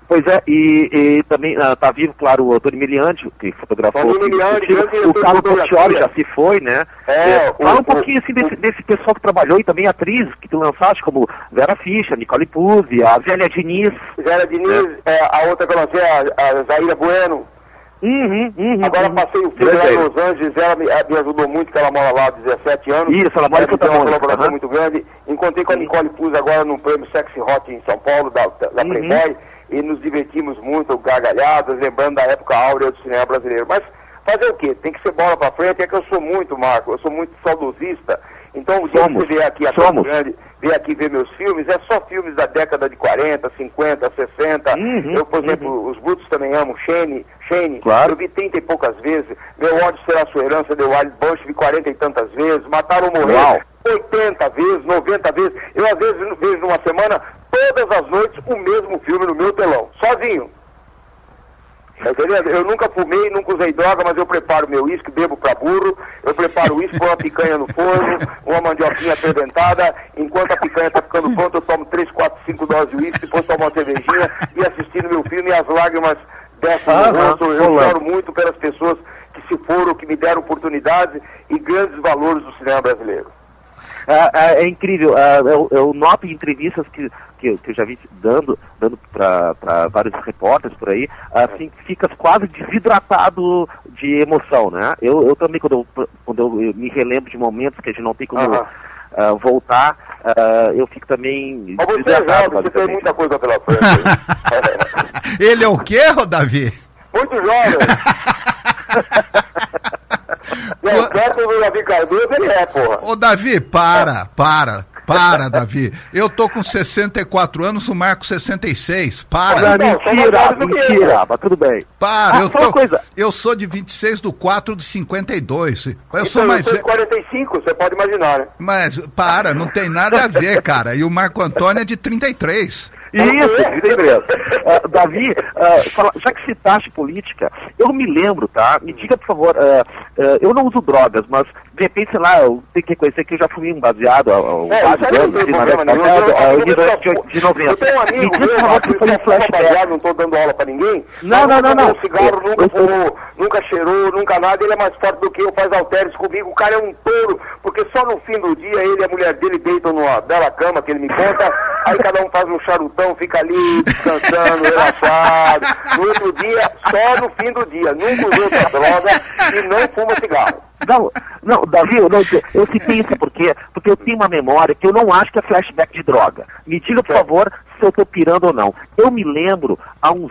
Pois é, e, e também está vivo, claro, o Tony Miliandi, que fotografou. Tony Miliandi, o, o Carlos Portioli já se foi, né? É, é, fala o, um pouquinho assim, desse, desse pessoal que trabalhou e também atriz que tu lançaste, como Vera Fischer, Nicole Puzzi, a Zélia Diniz. Zélia Diniz, é. É, a outra que eu lancei, a, a Zaira Bueno. Uhum, uhum, Agora uhum. passei o filme lá em Los Angeles, ela me, me ajudou muito, que ela mora lá há dezessete anos. Isso, ela mora em Santa Mônica. Uma Mônica, colaboração uhum. muito grande. Encontrei com a Nicole Puzzi agora no prêmio Sexy Hot em São Paulo, da, da Uhum. Playboy, e nos divertimos muito, gargalhadas, lembrando da época áurea do cinema brasileiro. Mas fazer o quê? Tem que ser bola pra frente, é que eu sou muito, Marco, eu sou muito saudosista. Então, o dia que você vier aqui a Campo Grande, vier aqui ver meus filmes, é só filmes da década de quarenta, cinquenta, sessenta. Uhum, eu, por exemplo, uhum. os Brutos também amo, Shane, Shane, claro. eu vi trinta e poucas vezes. Meu ódio será sua herança, The Wild Bunch, vi quarenta e tantas vezes. Mataram ou Morrer, Uau. oitenta vezes, noventa vezes. Eu, às vezes, vejo numa semana, todas as noites, o mesmo filme no meu telão, sozinho. Entendeu? Eu nunca fumei, nunca usei droga, mas eu preparo meu uísque, bebo pra burro, eu preparo uísque, põe uma picanha no forno, uma mandioquinha ferventada, enquanto a picanha tá ficando pronta, eu tomo três, quatro, cinco doses de uísque, depois tomo uma cervejinha e assistindo meu filme e as lágrimas descem Ah, no rosto. Eu rolando. choro muito pelas pessoas que se foram, que me deram oportunidades e grandes valores do cinema brasileiro. É, é, é incrível, é, eu, eu noto em entrevistas que, que, eu, que eu já vi dando, dando para vários repórteres por aí, assim, fica quase desidratado de emoção, né? Eu, eu também, quando eu, quando eu me relembro de momentos que a gente não tem como Aham. uh, voltar, uh, eu fico também Mas você é desidratado, jovem, você tem basicamente. muita coisa pela frente. Ele é o quê, ô Davi? Muito jovem. É, perto do Davi Cardoso ele é, porra. Ô Davi, para, para, para, Davi. Eu tô com sessenta e quatro anos, o Marco sessenta e seis. Para, Não, Não, só mentira, mais do que eu. mentira, mas tudo bem. para. Ah, Eu, só uma tô, coisa. eu sou de vinte e seis do quatro de cinquenta e dois. Eu Então, sou mais eu sou de velho. quarenta e cinco, você pode imaginar, né? Mas, para, não tem nada a ver, cara. E o Marco Antônio é de trinta e três. Isso, tem mesmo. Uh, Davi, uh, fala, já que citaste política, eu me lembro, tá? Me diga, por favor, uh, uh, eu não uso drogas, mas de repente, sei lá, eu tenho que reconhecer que eu já fui um baseado há há É, vários isso aí não anos, tem na problema década nenhum. Eu- eu- de- eu- de- de noventa. Eu tenho um amigo Me diga, meu, por favor, Marcos, que foi que um é baseado, flashback. não estou dando aula pra ninguém. Não, não, não, Nunca não. fumou cigarro, Eu- nunca eu- fumou, nunca cheirou, nunca nada. Ele é mais forte do que eu, faz halteres comigo. O cara é um touro, porque só no fim do dia ele e a mulher dele deitam numa bela cama que ele me conta. Aí cada um faz um charutão, fica ali descansando, relaxado. No outro dia, só no fim do dia. Nunca usou outra droga e não fuma cigarro. Não, não, Davi, eu, não, eu citei isso porque, porque eu tenho uma memória que eu não acho que é flashback de droga. Me diga, por favor, se eu tô pirando ou não. Eu me lembro, há uns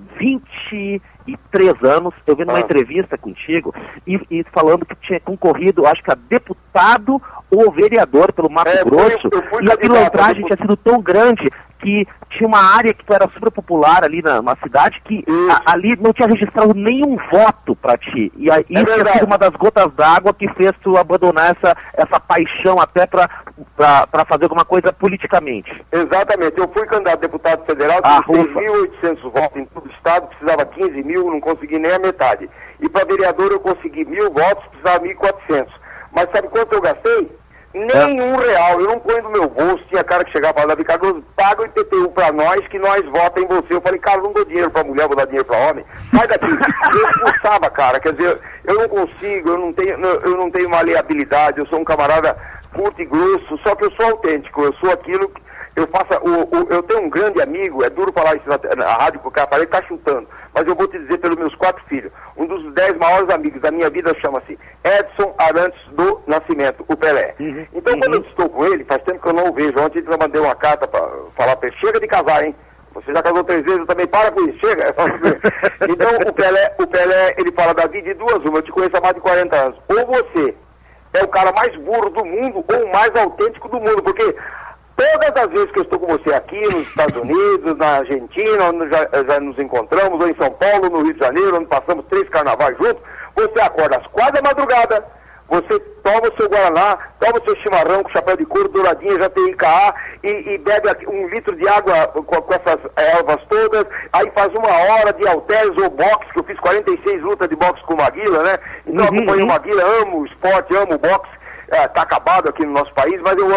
vinte e três anos, eu vi numa Ah. entrevista contigo, e, e falando que tinha concorrido, acho que a deputado ou vereador pelo Mato É, eu fui- Grosso, eu fui e a candidato, pilantragem eu tinha sido tão grande que tinha uma área que tu era super popular ali na, na cidade, que a- ali não tinha registrado nenhum voto pra ti. E aí, isso tinha verdade. sido uma das gotas d'água que fez tu abandonar essa, essa paixão até pra, pra, pra fazer alguma coisa politicamente. Exatamente. Eu fui candidato a deputado federal, Ah, tive ufa. seis mil e oitocentos votos em todo o estado, precisava quinze mil, não consegui nem a metade. E para vereador eu consegui mil votos, precisava mil e quatrocentos. Mas sabe quanto eu gastei? Nenhum real, eu não ponho no meu bolso. Tinha cara que chegava e falava, Davi Cardoso, paga o I P T U pra nós, que nós vota em você. Eu falei, cara, não dou dinheiro pra mulher, vou dar dinheiro pra homem. Sai daqui. Eu expulsava, cara, quer dizer, eu não consigo, eu não tenho, eu não tenho maleabilidade, eu sou um camarada curto e grosso, só que eu sou autêntico, eu sou aquilo que eu faço. O, o, eu tenho um grande amigo, é duro falar isso na, na rádio, porque o cara tá chutando, mas eu vou te dizer pelos meus quatro filhos, um dos dez maiores amigos da minha vida chama-se Edson Arantes do Nascimento, o Pelé. Uhum. Então, Uhum. quando eu estou com ele, faz tempo que eu não o vejo. Ontem eu mandei uma carta para falar para ele, chega de casar, hein? Você já casou três vezes, eu também, para com isso, chega. Então, o Pelé, o Pelé, ele fala, Davi, de duas uma, eu te conheço há mais de quarenta anos. Ou você é o cara mais burro do mundo, ou o mais autêntico do mundo, porque todas as vezes que eu estou com você aqui, nos Estados Unidos, na Argentina, onde já, já nos encontramos, ou em São Paulo, no Rio de Janeiro, onde passamos três carnavais juntos, você acorda às quatro da madrugada, você toma o seu Guaraná, toma o seu chimarrão com chapéu de couro, douradinha, já tem I K A, e, e bebe aqui um litro de água com, com essas ervas todas, aí faz uma hora de halteres ou boxe, que eu fiz quarenta e seis lutas de boxe com o Maguila, né? Então eu Uhum, acompanho uhum. o Maguila, amo o esporte, amo o boxe. É, tá acabado aqui no nosso país, mas eu amo.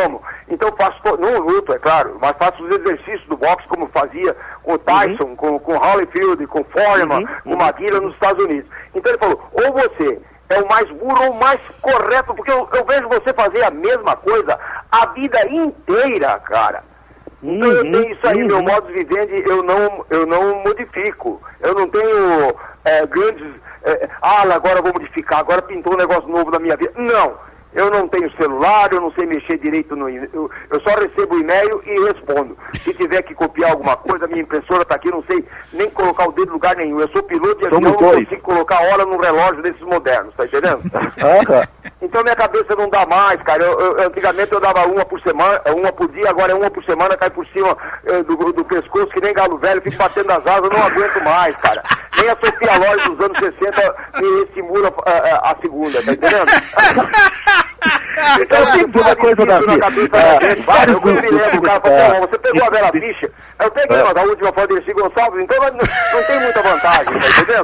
Então eu faço, não luto, é claro, mas faço os exercícios do boxe como fazia com o Tyson, uhum. com, com Holyfield, com Foreman, uhum. com Maguila nos Estados Unidos. Então ele falou, ou você é o mais burro ou o mais correto, porque eu, eu vejo você fazer a mesma coisa a vida inteira, cara. Então uhum. eu tenho isso aí, uhum. meu modo de viver, eu não, eu não modifico. Eu não tenho é, grandes... É, ah, agora eu vou modificar, agora pintou um negócio novo na minha vida. Não. Eu não tenho celular, eu não sei mexer direito no e-mail, eu, eu só recebo o e-mail e respondo. Se tiver que copiar alguma coisa, a minha impressora está aqui, eu não sei nem colocar o dedo em lugar nenhum. Eu sou piloto de avião, não consigo colocar hora num relógio desses modernos, tá entendendo? Então minha cabeça não dá mais, cara. Eu, eu, antigamente eu dava uma por semana, uma por dia, agora é uma por semana, cai por cima eh, do, do pescoço, que nem galo velho, fico batendo as asas, eu não aguento mais, cara. Nem a Sofia Lois dos anos sessenta me estimula a, a, a segunda, tá entendendo? Então eu tenho toda coisa na cabeça da gente, vários eu me lembro, o cara falou, você pegou a Vera Fischer, eu peguei uma da última foto desse Gonçalves, então não, não tem muita vantagem, tá entendendo?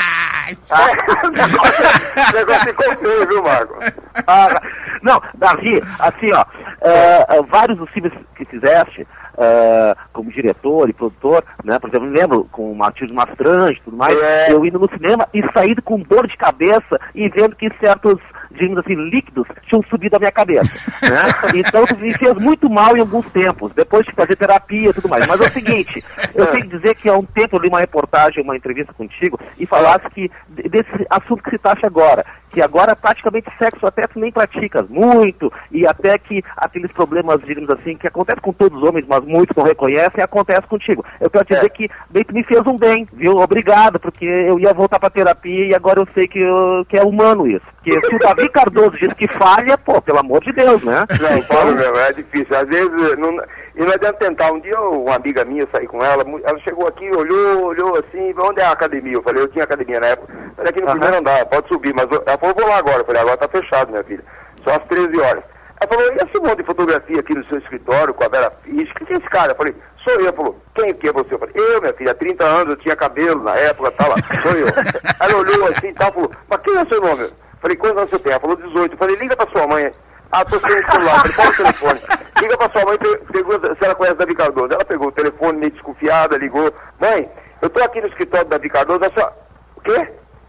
É, o negócio, negócio ficou feio, viu, Marco? Ah, não, Davi, assim, ó, uh, vários dos filmes que fizeste, Uh, como diretor e produtor, né? Por exemplo, eu me lembro com o Matilde Mastrange e tudo mais, é. eu indo no cinema e saído com dor de cabeça e vendo que certos, digamos assim, líquidos tinham subido à minha cabeça, né? Então isso me fez muito mal em alguns tempos, depois de fazer terapia e tudo mais. Mas é o seguinte, eu tenho que dizer que há um tempo eu li uma reportagem, uma entrevista contigo e falasse que desse assunto que citaste agora, que agora praticamente sexo até tu nem praticas muito, e até que aqueles problemas, digamos assim, que acontecem com todos os homens, mas muitos não reconhecem, acontece contigo. Eu quero te dizer é. que bem, tu me fez um bem, viu? Obrigado, porque eu ia voltar pra terapia e agora eu sei que, eu, que é humano isso. Porque se o Davi Cardoso diz que falha, pô, pelo amor de Deus, né? Não, então... Paulo, meu, é difícil. Às vezes, não, e não adianta tentar. Um dia, uma amiga minha, eu saí com ela, ela chegou aqui, olhou, olhou assim, onde é a academia? Eu falei, eu tinha academia na época. Eu falei, aqui no uhum. primeiro andar, pode subir, mas ela falou, vou lá agora. Eu falei, agora tá fechado, minha filha. Só às treze horas. Ela falou, e esse monte de fotografia aqui no seu escritório com a Vera Fischer? Quem é esse cara? Eu falei, sou eu. Ela falou, quem que é você? Eu falei, eu, minha filha, há trinta anos, eu tinha cabelo na época, tá lá, sou eu. Ela olhou assim e tal, falou, mas quem é o seu nome? Eu falei, quantos anos você tem? Ela falou, dezoito. Eu falei, liga pra sua mãe. Ah, tô sem o celular. Eu falei, qual é o telefone? Liga pra sua mãe, pergunta se ela conhece Davi Cardoso. Ela pegou o telefone, meio desconfiada, ligou. Mãe, eu tô aqui no escritório do Davi Cardoso, a sua... O quê?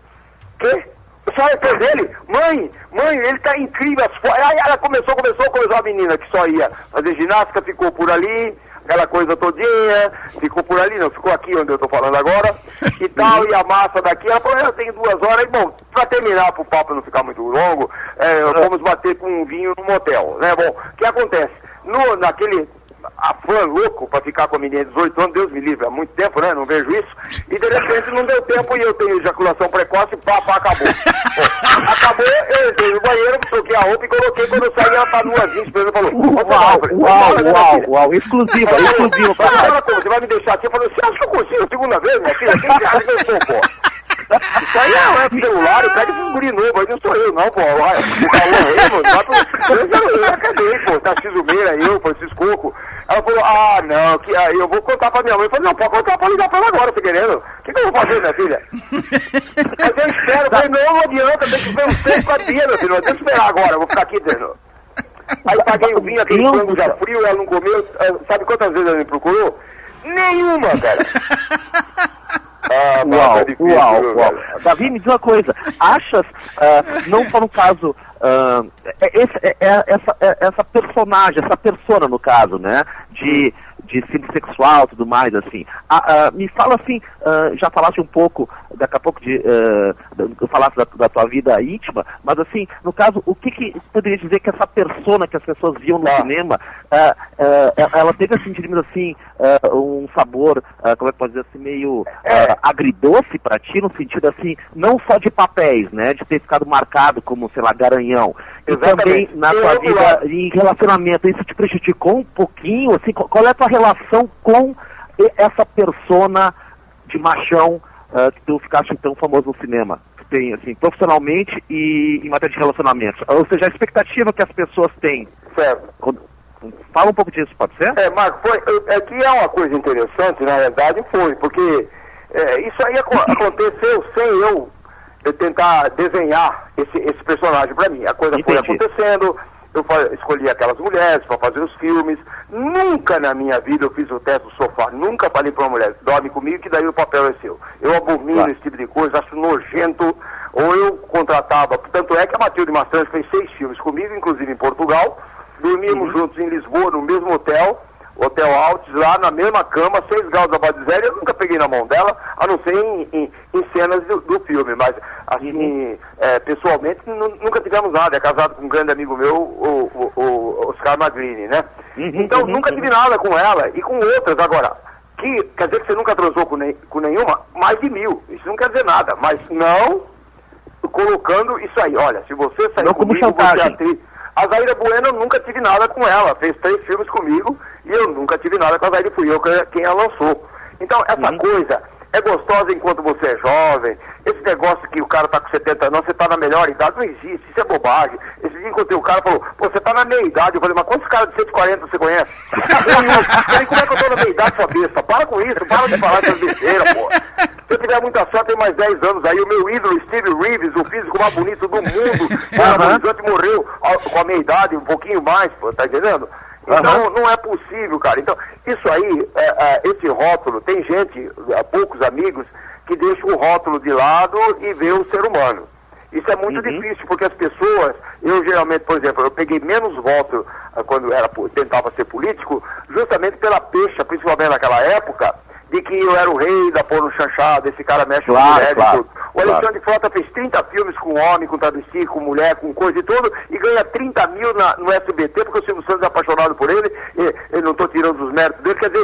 O quê? Só é por dele? Mãe, mãe, ele tá incrível. As fo... Aí ela começou, começou, começou a menina que só ia fazer ginástica, ficou por ali, aquela coisa todinha, ficou por ali, não, ficou aqui onde eu tô falando agora, e tal, e a massa daqui, ela falou, eu tenho duas horas, e bom, pra terminar, pro papo não ficar muito longo, é, vamos bater com um vinho no motel, né, bom, o que acontece? No, naquele... afã louco pra ficar com a menina de dezoito anos, Deus me livre, há muito tempo, né? Não vejo isso. E de repente não deu tempo e eu tenho ejaculação precoce e pá, pá, acabou. Bom, acabou, eu entrei no banheiro, troquei a roupa e coloquei. Quando eu saí, ela tá nuazinha, esperando, falou, uau, uau, uau, uau, exclusiva, exclusiva. Você vai me deixar aqui? Eu falei, você acha que eu consigo? Segunda vez, minha filha? Quem você acha que eu sou, pô? Isso aí é, é celular, pega esse guri novo, aí não sou eu não, pô. Vai, eu já acabei, pô, Tarcísio Meira, eu, Francisco Coco. Ela falou, ah, não, que, aí eu vou contar pra minha mãe. Eu falei, não, pode contar, pode ligar pra ela agora, tá querendo? O que, que eu vou fazer, minha filha? Mas eu espero, eu falei, não, não adianta, tem que ver um tempo pra dia, meu filho, não tem que esperar agora, eu vou ficar aqui dentro. Aí paguei o vinho, aquele frango já frio, ela não comeu, sabe quantas vezes ela me procurou? Nenhuma, cara. Ah, uau, é difícil, uau, uau. Davi, me diz uma coisa, achas, uh, não só no caso, uh, esse, é, é, essa, é, essa personagem, essa persona no caso, né, de, de símbolo sexual e tudo mais, assim, uh, uh, me fala assim, uh, já falaste um pouco, daqui a pouco de, uh, falaste da, da tua vida íntima, mas assim, no caso, o que que poderia dizer que essa persona que as pessoas viam no ah. cinema, uh, uh, ela teve assim, digamos assim, uh, um sabor, uh, como é que pode dizer assim, meio uh, agridoce pra ti, no sentido assim, não só de papéis, né, de ter ficado marcado como, sei lá, garanhão, e também na tua vida em relacionamento, isso te prejudicou um pouquinho, assim, qual é a tua relação com essa persona de machão uh, que tu ficaste tão famoso no cinema? Tu tem, assim, profissionalmente e em matéria de relacionamento. Ou seja, a expectativa que as pessoas têm. Certo. Quando, fala um pouco disso, pode ser? É, Marco, foi, é que é uma coisa interessante, na verdade, foi, porque é, isso aí ac aconteceu sem eu, eu tentar desenhar esse, esse personagem pra mim. A coisa Entendi. foi acontecendo, eu fa- escolhi aquelas mulheres para fazer os filmes. Nunca na minha vida eu fiz o teste do sofá. Nunca falei para uma mulher, dorme comigo que daí o papel é seu. Eu abomino Claro. esse tipo de coisa, acho nojento. Ou eu contratava, tanto é que a Matilde Mastrange fez seis filmes comigo, inclusive em Portugal. Dormíamos Uhum. juntos em Lisboa, no mesmo hotel, Hotel Altis, lá na mesma cama, seis graus da Badizelli. Eu nunca peguei na mão dela, a não ser em, em, em cenas do, do filme, mas assim, Uhum. é, pessoalmente nu- nunca tivemos nada. É casado com um grande amigo meu, o, o, o Oscar Magrini, né? Uhum, Então uhum, nunca uhum. tive nada com ela e com outras agora. Que, quer dizer que você nunca transou com, nem, com nenhuma? Mais de mil. Isso não quer dizer nada, mas não colocando isso aí. Olha, se você sair Não como comigo, você é chantagem. atriz. A Zaira Bueno, eu nunca tive nada com ela. Fez três filmes comigo e eu nunca tive nada com a Zaira. Fui eu que- quem a lançou. Então, essa Uhum. coisa é gostosa enquanto você é jovem. Esse negócio que o cara tá com setenta anos, você tá na melhor idade, não existe. Isso é bobagem. Esse dia encontrei o cara e falou, pô, você tá na meia idade. Eu falei, mas quantos caras de cento e quarenta você conhece? Eu falei, como é que eu tô na meia idade, sua besta? Para com isso, para de falar essas besteiras, pô. Se eu tiver muita sorte, tem mais dez anos aí. O meu ídolo, Steve Reeves, o físico mais bonito do mundo, anabolizante, morreu ó, com a meia idade, um pouquinho mais, pô, tá entendendo? Então, não é possível, cara. Então, isso aí, é, é, esse rótulo, tem gente, é, poucos amigos, que deixam o rótulo de lado e vê o ser humano. Isso é muito Uhum. difícil, porque as pessoas, eu geralmente, por exemplo, eu peguei menos votos ah, quando era, po- tentava ser político, justamente pela pecha, principalmente naquela época, de que eu era o rei da porno chanchada, esse cara mexe com Claro, mulher e claro, tudo. O Alexandre Frota fez trinta filmes com homem, com travesti, com mulher, com coisa e tudo, e ganha trinta mil na- no S B T, porque o Silvio Santos é apaixonado por ele, e, eu não estou tirando os méritos dele, quer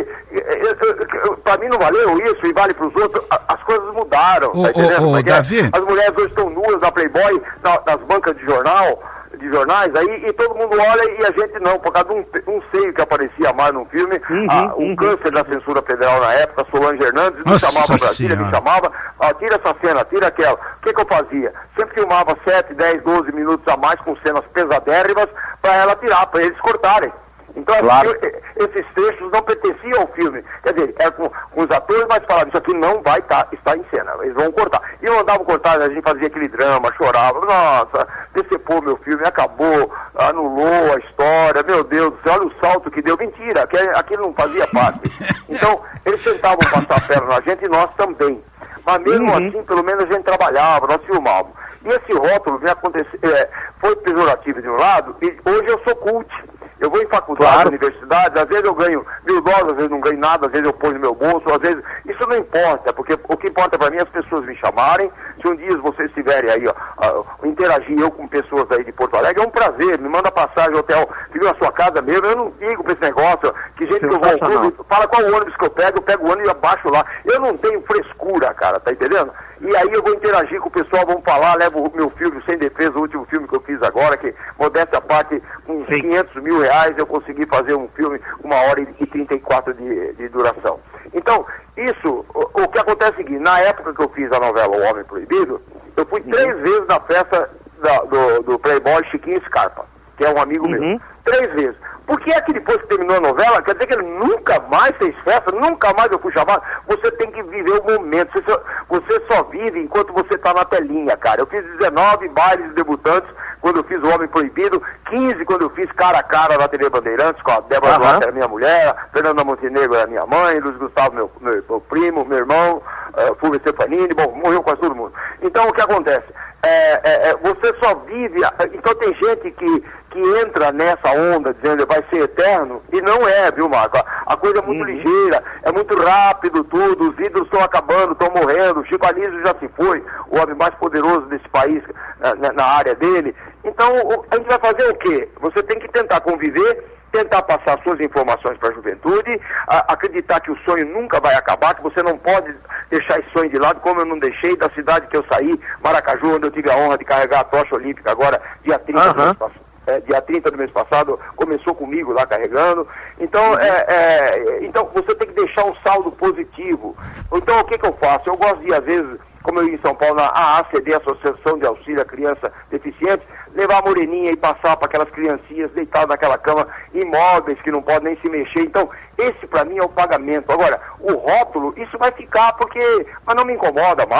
dizer, para mim não valeu isso, e vale para os outros, A- as coisas mudaram, Ô, tá entendendo? ô, ô, Como é que é? Davi. As mulheres hoje estão nuas na Playboy, na- nas bancas de jornal, de jornais aí, e todo mundo olha e a gente não, por causa de um, um seio que aparecia mais num filme, Uhum, ah, o uhum. câncer da censura federal na época, Solange Hernandes, me Nossa chamava Brasília, me Senhora. chamava, ah, tira essa cena, tira aquela. O que que eu fazia? Sempre filmava sete, dez, doze minutos a mais com cenas pesadérrimas para ela tirar, para eles cortarem. Então, assim, Claro. eu- esses trechos não pertenciam ao filme. Quer dizer, era com, com os atores, mas falavam, isso aqui não vai tá, estar em cena, eles vão cortar. E eu andava cortado, a gente fazia aquele drama, chorava, nossa, decepou meu filme, acabou, anulou a história, meu Deus do céu, olha o salto que deu. Mentira, que aquilo não fazia parte. Então, eles tentavam passar a perna na gente e nós também. Mas mesmo Uhum. assim, pelo menos a gente trabalhava, nós filmávamos. E esse rótulo vem acontecer, é, foi pejorativo de um lado, e hoje eu sou cult. Eu vou em faculdade, Claro. universidade, às vezes eu ganho mil dólares, às vezes não ganho nada, às vezes eu ponho no meu bolso, às vezes... Isso não importa, porque o que importa para mim é as pessoas me chamarem. Se um dia vocês estiverem aí, ó, ó, interagir eu com pessoas aí de Porto Alegre, é um prazer. Me manda passagem, hotel, fico na sua casa mesmo. Eu não ligo para esse negócio, que gente que eu vou ao Sensacional. clube, fala qual ônibus que eu pego, eu pego o ônibus e abaixo lá. Eu não tenho frescura, cara, tá entendendo? E aí eu vou interagir com o pessoal, vamos falar, levo o meu filme Sem Defesa, o último filme que eu fiz agora, que, modéstia à parte, uns Sim. quinhentos mil reais eu consegui fazer um filme, uma hora e trinta e quatro de, de duração. Então, isso, o, o que acontece é o seguinte, na época que eu fiz a novela O Homem Proibido, eu fui três vezes na festa da- do, do Playboy Chiquinho Scarpa, que é um amigo Uhum. meu. Três vezes. Por que é que depois que terminou a novela, quer dizer que ele nunca mais fez festa, nunca mais eu fui chamado? Você tem que viver o momento. Você só, você só vive enquanto você está na telinha, cara. Eu fiz dezenove bailes debutantes quando eu fiz O Homem Proibido, quinze quando eu fiz Cara a Cara na T V Bandeirantes, com a Débora Aham. Duarte, era minha mulher, Fernanda Montenegro era minha mãe, Luiz Gustavo, meu, meu, meu primo, meu irmão, uh, Fulvio Stefanini, bom, morreu quase todo mundo. Então, o que acontece? É, é, é, você só vive... Então, tem gente que, que entra nessa onda dizendo que vai ser eterno, e não é, viu, Marco? A, a coisa é muito Uhum. ligeira, é muito rápido tudo, os ídolos estão acabando, estão morrendo, o Chico Anísio já se foi, o homem mais poderoso desse país na, na- na área dele. Então, o- a gente vai fazer o quê? Você tem que tentar conviver, tentar passar suas informações para a juventude, a- acreditar que o sonho nunca vai acabar, que você não pode deixar esse sonho de lado, como eu não deixei da cidade que eu saí, Maracaju, onde eu tive a honra de carregar a tocha olímpica agora, dia trinta do Aham. mês passado. É, dia trinta do mês passado, começou comigo lá carregando. Então, é, é, então você tem que deixar um saldo positivo. Então, o que, que eu faço? Eu gosto de, às vezes, como eu ia em São Paulo, na A A C D, Associação de Auxílio à Criança Deficiente, levar a moreninha e passar para aquelas criancinhas deitadas naquela cama, imóveis que não podem nem se mexer. Então, esse para mim é o pagamento. Agora, o rótulo, isso vai ficar porque, mas não me incomoda mais.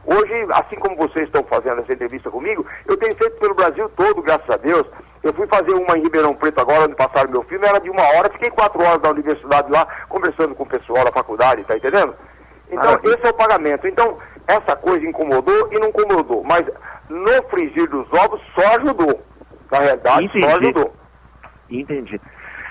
Hoje, assim como vocês estão fazendo essa entrevista comigo, eu tenho feito pelo Brasil todo, graças a Deus. Eu fui fazer uma em Ribeirão Preto agora, onde passaram meu filme, era de uma hora, fiquei quatro horas na universidade lá, conversando com o pessoal da faculdade, tá entendendo? Então, ah, esse é o pagamento. Então, essa coisa incomodou e não incomodou, mas no frigir dos ovos só ajudou. Na realidade, Entendi. só ajudou. Entendi.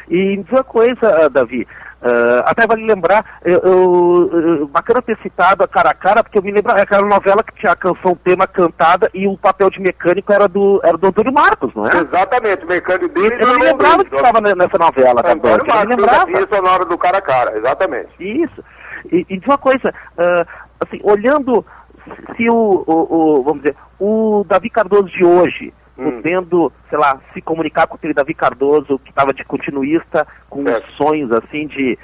E diz uma coisa, Davi, uh, até vale lembrar, eu, eu, eu, bacana ter citado a Cara a Cara, porque eu me lembro, aquela novela que tinha a canção tema cantada e o papel de mecânico era do, era do Antônio Marcos, não é? Exatamente, o mecânico dele... Eu não me lembrava que estava nessa novela também. Antônio Marcos, eu me lembrava. a trilha sonora do Cara a Cara, exatamente. Isso. E, e diz uma coisa, uh, assim, olhando se o, o, o, vamos dizer, o Davi Cardoso de hoje, Hum. podendo, sei lá, se comunicar com aquele Davi Cardoso que estava de continuista, com É. sonhos, assim, de,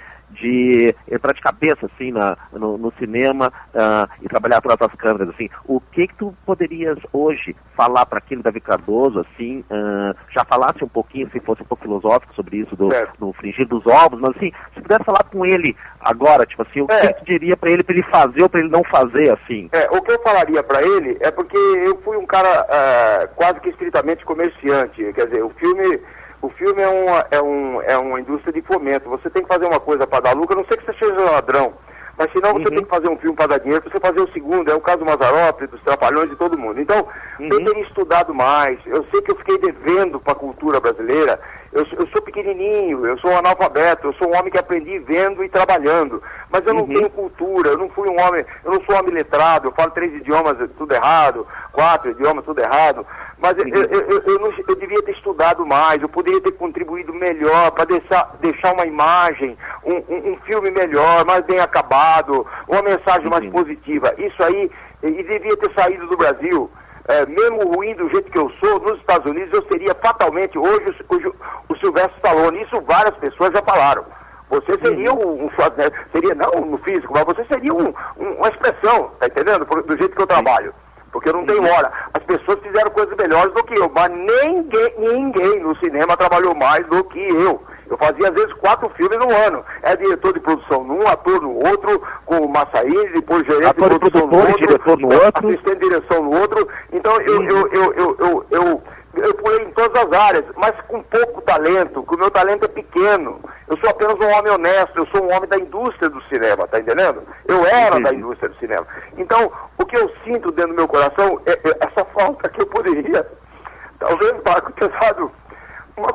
de entrar de cabeça, assim, na, no, no cinema uh, e trabalhar atrás das câmeras, assim, o que que tu poderias hoje falar para aquele Davi Cardoso, assim, uh, já falasse um pouquinho, se fosse um pouco filosófico sobre isso, do, do frigir dos ovos, mas assim, se pudesse falar com ele agora, tipo assim, o É. que que tu diria para ele, para ele fazer ou para ele não fazer, assim? É, o que eu falaria para ele é porque eu fui um cara ah, quase que estritamente comerciante, quer dizer, o filme... O filme é uma, é, um, é uma indústria de fomento. Você tem que fazer uma coisa para dar lucro, a não ser que você seja ladrão. Mas senão você Uhum. tem que fazer um filme para dar dinheiro, para você fazer o segundo. É o caso do Mazzaropi, dos Trapalhões, de todo mundo. Então, Uhum. eu teria estudado mais. Eu sei que eu fiquei devendo para a cultura brasileira. Eu, eu sou pequenininho, eu sou um analfabeto, eu sou um homem que aprendi vendo e trabalhando. Mas eu não Uhum. tenho cultura, eu não fui um homem, eu não sou um homem letrado, eu falo três idiomas, tudo errado, quatro idiomas, tudo errado. Mas eu, eu, eu, eu, não, eu devia ter estudado mais, eu poderia ter contribuído melhor para deixar, deixar uma imagem, um, um, um filme melhor, mais bem acabado, uma mensagem mais positiva. Isso aí, e, e devia ter saído do Brasil. É, mesmo ruim do jeito que eu sou, nos Estados Unidos eu seria fatalmente hoje o, o, o Sylvester Stallone. Isso várias pessoas já falaram. Você seria um, um seria não no físico, mas você seria um, um, uma expressão, tá entendendo? Do jeito que eu trabalho. Porque eu não tenho hora. As pessoas fizeram coisas melhores do que eu, mas ninguém, ninguém no cinema trabalhou mais do que eu. Eu fazia, às vezes, quatro filmes no ano. É diretor de produção num, ator no outro, com o Massaíne, depois gerente Ator de produção no outro, diretor no outro. assistente de direção no outro. Então, eu, eu, eu, eu, eu, eu, eu pulei em todas as áreas, mas com pouco talento, porque o meu talento é pequeno. Eu sou apenas um homem honesto, eu sou um homem da indústria do cinema, tá entendendo? Eu era da indústria do cinema. Então, o que eu sinto dentro do meu coração é, é essa falta que eu poderia, talvez, Marco, ter dado uma,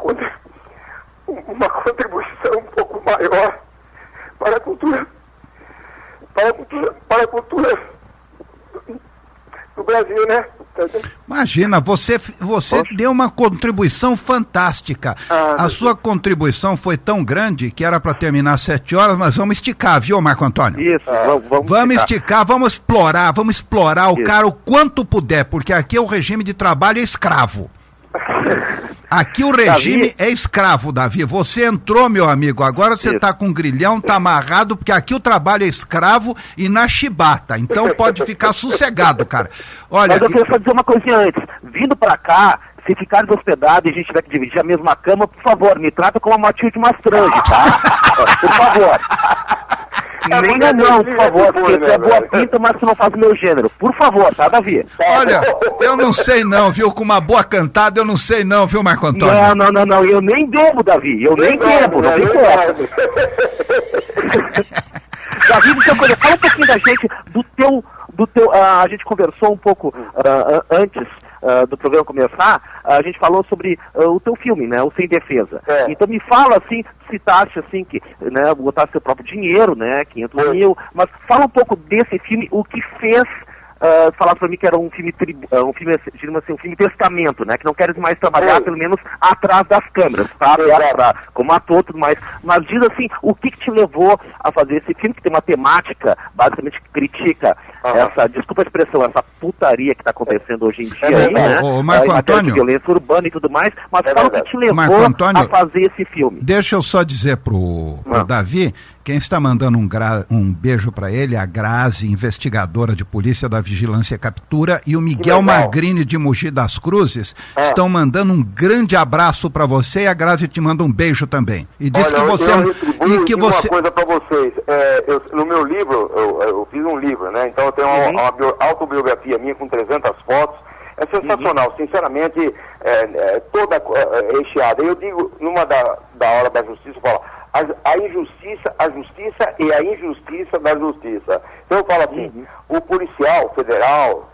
uma contribuição um pouco maior para a cultura, para a cultura, para a cultura do Brasil, né? Imagina, você, você deu uma contribuição fantástica. Ah, a sua contribuição foi tão grande que era para terminar às sete horas, mas vamos esticar, viu, Marco Antônio? Isso, Ah. vamos, vamos, Vamos esticar. esticar, vamos explorar, vamos explorar o Isso. cara o quanto puder, porque aqui o regime de trabalho é escravo. Aqui o regime Davi... é escravo, Davi. Você entrou, meu amigo, agora você Isso. tá com um grilhão, tá amarrado, porque aqui o trabalho é escravo e na chibata. Então pode ficar sossegado, cara. Olha, Mas eu queria só dizer uma coisinha antes. Vindo pra cá, se ficares hospedado e a gente tiver que dividir a mesma cama, por favor, me trata como uma tia de mastrange, tá? Por favor. É, Nem porque não, é por favor, muito porque bom, tu é né, boa velho? pinta, mas tu não faz o meu gênero. Por favor, tá, Davi? olha, eu não sei não, viu? Com uma boa cantada eu não sei não, viu, Marco Antônio? Não, não, não, não, eu nem bebo, Davi, eu nem bebo, não né? tem Nem como. bebe. Davi, deixa eu coisa, fala um pouquinho da gente, do teu, do teu, ah, a gente conversou um pouco ah, antes ah, do programa começar, a gente falou sobre ah, o teu filme, né, o Sem Defesa. É. Então me fala assim, citaste assim que, né, botaste seu próprio dinheiro, né, quinhentos Foi. mil, mas fala um pouco desse filme, o que fez Uh, falar pra mim que era um filme, tribu, uh, um filme, digamos assim, um filme testamento, né? Que não queres mais trabalhar, Sim. pelo menos, atrás das câmeras, tá? Exato. Pra, como ator e tudo mais. Mas diz assim, o que que te levou a fazer esse filme, que tem uma temática, basicamente, que critica Aham. essa, desculpa a expressão, essa putaria que tá acontecendo hoje em dia É aí, verdade. né? Ô, ô, Marco Uh, em matéria de Antônio. violência urbana e tudo mais, mas É fala o que verdade. te levou Marco Antônio. a fazer esse filme. Deixa eu só dizer pro, pro Ah. Davi, quem está mandando um, gra, um beijo para ele é a Grazi, investigadora de polícia da Vigilância e Captura, e o Miguel legal. Magrini de Mogi das Cruzes Ah. estão mandando um grande abraço para você, e a Grazi te manda um beijo também. E diz Olha, que você eu retribuo e que digo você uma coisa para vocês. É, eu, no meu livro, eu, eu fiz um livro, né? Então eu tenho uma, uma bio- autobiografia minha com trezentas fotos. É sensacional, sinceramente, é, é, toda é, recheada. Eu digo, numa da, da hora da justiça, eu falo, a, a injustiça, a justiça e a injustiça da justiça. Então eu falo assim, uhum. o policial federal,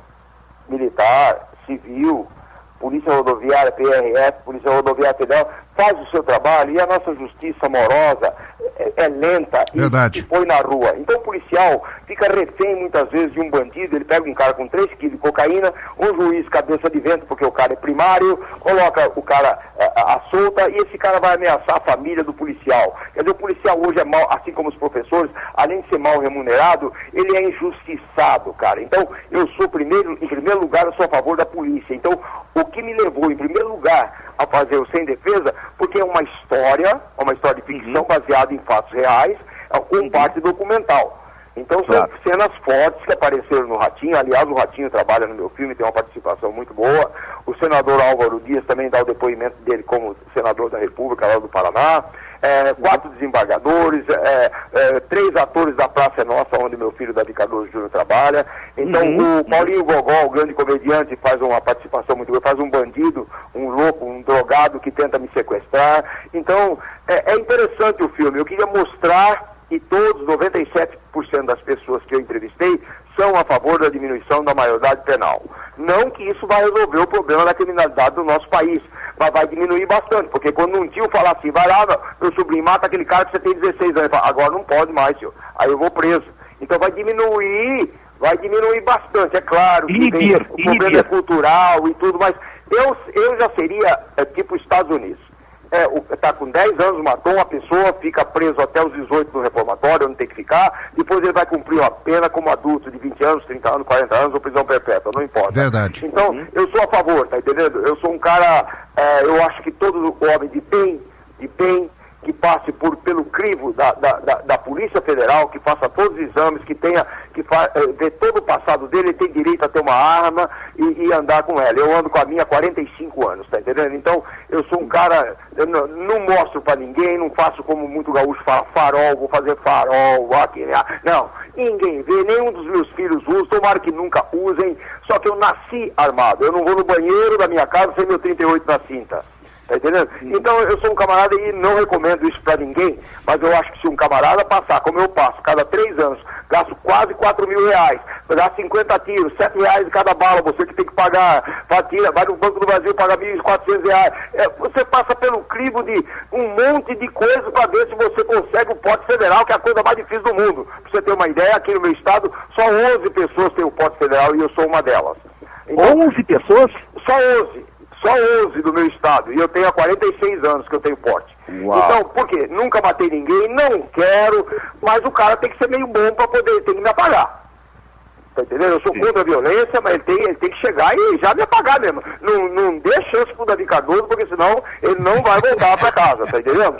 militar, civil, Polícia Rodoviária, P R F, Polícia Rodoviária Federal, faz o seu trabalho e a nossa justiça morosa é, é lenta e, e põe na rua. Então o policial fica refém muitas vezes de um bandido, ele pega um cara com três quilos de cocaína, um juiz cabeça de vento porque o cara é primário, coloca o cara à solta e esse cara vai ameaçar a família do policial. Quer dizer, o policial hoje é mal, assim como os professores, além de ser mal remunerado, ele é injustiçado, cara. Então eu sou primeiro, em primeiro lugar, eu sou a favor da polícia. Então o que me levou em primeiro lugar a fazer o Sem Defesa, porque é uma história, uma história de ficção uhum. baseada em fatos reais, com uhum. parte documental. Então claro. são cenas fortes que apareceram no Ratinho. Aliás, o Ratinho trabalha no meu filme, tem uma participação muito boa. O senador Álvaro Dias também dá o depoimento dele como senador da República lá do Paraná. É, quatro desembargadores, é, é, três atores da Praça é Nossa, onde meu filho Davi Cardoso Júnior trabalha. Então uhum. o Paulinho Gogol, o grande comediante, faz uma participação muito boa, faz um bandido, um louco, um drogado que tenta me sequestrar. Então é, é interessante o filme. Eu queria mostrar que todos, noventa e sete por cento das pessoas que eu entrevistei, são a favor da diminuição da maioridade penal. Não que isso vai resolver o problema da criminalidade do nosso país, mas vai diminuir bastante, porque quando um tio falar assim, vai lá, meu sobrinho, mata aquele cara que você tem dezesseis anos, fala, agora não pode mais, senhor, aí eu vou preso. Então vai diminuir, vai diminuir bastante, é claro, que tem, o problema é cultural e tudo, mas eu, eu já seria é, tipo Estados Unidos. É, está com dez anos, matou uma pessoa, fica preso até os dezoito no reformatório, onde tem que ficar, depois ele vai cumprir uma pena como adulto de vinte anos, trinta anos, quarenta anos ou prisão perpétua, não importa. Verdade. Então, uhum. eu sou a favor, tá entendendo? Eu sou um cara, é, eu acho que todo homem de bem, de bem, que passe por, pelo crivo da, da, da, da Polícia Federal, que faça todos os exames, que tenha, que fa, é, vê todo o passado dele, ele tem direito a ter uma arma e, e andar com ela. Eu ando com a minha há quarenta e cinco anos, tá entendendo? Então, eu sou um cara, eu não, não mostro pra ninguém, não faço como muito gaúcho fala, farol, vou fazer farol, aqui, não, ninguém vê, nenhum dos meus filhos usa, tomara que nunca usem, só que eu nasci armado, eu não vou no banheiro da minha casa sem meu trinta e oito na cinta. Tá entendendo? Então eu sou um camarada e não recomendo isso pra ninguém, mas eu acho que se um camarada passar, como eu passo, cada três anos, gasto quase quatro mil reais, dá cinquenta tiros, sete reais de cada bala, você que tem que pagar, fatia, vai no Banco do Brasil, paga mil e quatrocentos reais, é, você passa pelo crivo de um monte de coisa pra ver se você consegue o porte federal, que é a coisa mais difícil do mundo. Pra você ter uma ideia, aqui no meu estado, só onze pessoas têm o porte federal e eu sou uma delas. Então, onze pessoas? Só onze. Só onze do meu estado, e eu tenho há quarenta e seis anos que eu tenho porte. Uau. Então, por quê? Nunca matei ninguém, não quero, mas o cara tem que ser meio bom para poder, tem que me apagar. Tá entendendo? Eu sou Sim. contra a violência, mas ele tem, ele tem que chegar e já me apagar mesmo. Não, não dê chance pro Davi Cardoso, porque senão ele não vai voltar para casa, tá entendendo?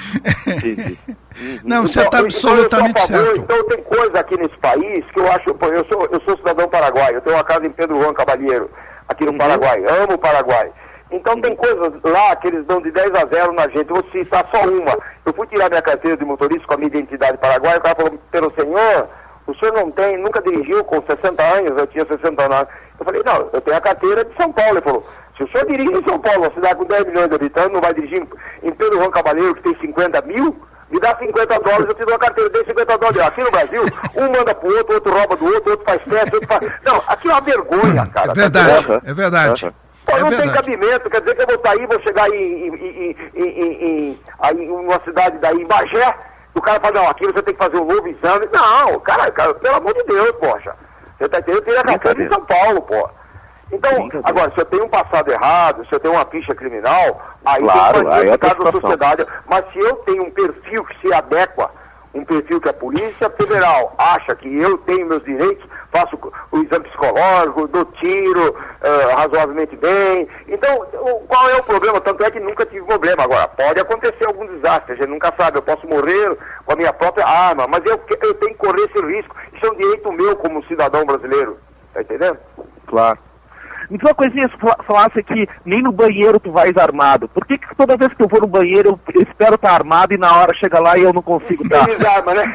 Não, você está então, absolutamente então, favor, certo. Então tem coisa aqui nesse país que eu acho, eu sou, eu sou cidadão paraguaio, eu tenho uma casa em Pedro Juan Cavalheiro, aqui no uhum. Paraguai, amo o Paraguai. Então uhum. tem coisas lá que eles dão de dez a zero na gente, eu vou citar só uma. Eu fui tirar minha carteira de motorista com a minha identidade paraguaia, o cara falou, pelo senhor, o senhor não tem, nunca dirigiu com sessenta anos, eu tinha sessenta anos. Eu falei, não, eu tenho a carteira de São Paulo. Ele falou, se o senhor dirige em São Paulo, uma cidade com dez milhões de habitantes, não vai dirigir em Pedro Juan Cavalheiro, que tem cinquenta mil? Me dá cinquenta dólares, eu te dou a carteira, dei cinquenta dólares. Aqui no Brasil, um manda pro outro, outro rouba do outro, outro faz festa, outro faz... Não, aqui é uma vergonha, cara. É verdade, tá é verdade. Pô, é não verdade. tem cabimento, quer dizer que eu vou estar aí, vou chegar em, em, em, em, em, em, aí, em uma cidade daí, em Bagé, o cara fala, não, aqui você tem que fazer um novo exame. Não, cara, cara pelo amor de Deus, poxa. Você tá entendendo? Eu tenho a carteira em São Paulo, pô. Então, agora, se eu tenho um passado errado, se eu tenho uma ficha criminal, aí claro, tem que aí é fazer outra da sociedade. Mas se eu tenho um perfil que se adequa, um perfil que a Polícia Federal acha que eu tenho meus direitos, faço o exame psicológico, dou tiro uh, razoavelmente bem. Então, o, qual é o problema? Tanto é que nunca tive problema. Agora, pode acontecer algum desastre, a gente nunca sabe. Eu posso morrer com a minha própria arma, mas eu, eu tenho que correr esse risco. Isso é um direito meu como cidadão brasileiro. Tá entendendo? Claro. me diz uma coisinha, se fala- falasse que nem no banheiro tu vais armado. Por que, que toda vez que eu vou no banheiro eu espero estar armado e na hora chega lá e eu não consigo estar? Eles arma, né?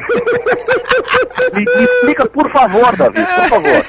Me, me explica, por favor, Davi, por favor.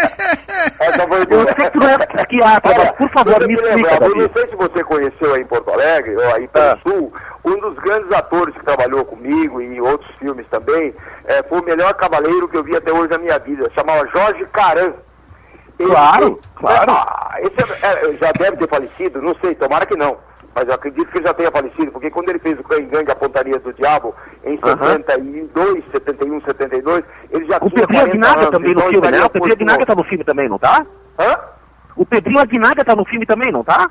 Essa foi Eu boa. sei que tu não é psiquiatra, mas por favor, deixa me eu te explica, lembrar, eu Davi. não sei se você conheceu aí em Porto Alegre, ou aí pelo Ah. Sul, um dos grandes atores que trabalhou comigo e em outros filmes também, é, foi o melhor cavaleiro que eu vi até hoje na minha vida, chamava Jorge Caran. Ele- Claro, claro. Ah, esse é- é, já deve ter falecido, não sei, tomara que não. Mas eu acredito que ele já tenha falecido, porque quando ele fez o Cães Gangue, a Pontaria do Diabo, em Aham. setenta e dois, setenta e um, setenta e dois, ele já O tinha Pedrinho quarenta Aguinaga anos, também no então filme, né? estaria O Pedrinho por- Aguinaga tá no filme também, não tá? Hã? O Pedrinho Aguinaga tá no filme também, não tá?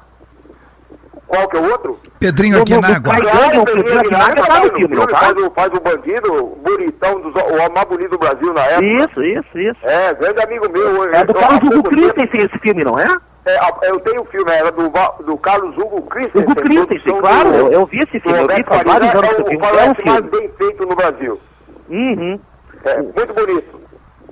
Qual que é o outro? Pedrinho No- no- no Aguinágua. pai- Claro, o Pedrinho Aguinaga tá no filme, não tá? Faz o, faz o bandido bonitão, dos, o homem mais bonito do Brasil na época. Isso, isso, isso. É, grande amigo meu. É do eu- Carlos há Hugo pouco tempo- Christensen esse filme, não é? É, a- eu tenho o filme, era do, Va- do Carlos Hugo Christensen. Hugo Christensen, produção claro, do- eu, eu vi esse do filme, eu vi Roberto faz vários Farina, anos é esse o filme, é um faroeste mais filme. bem feito no Brasil. Uhum. É, muito bonito.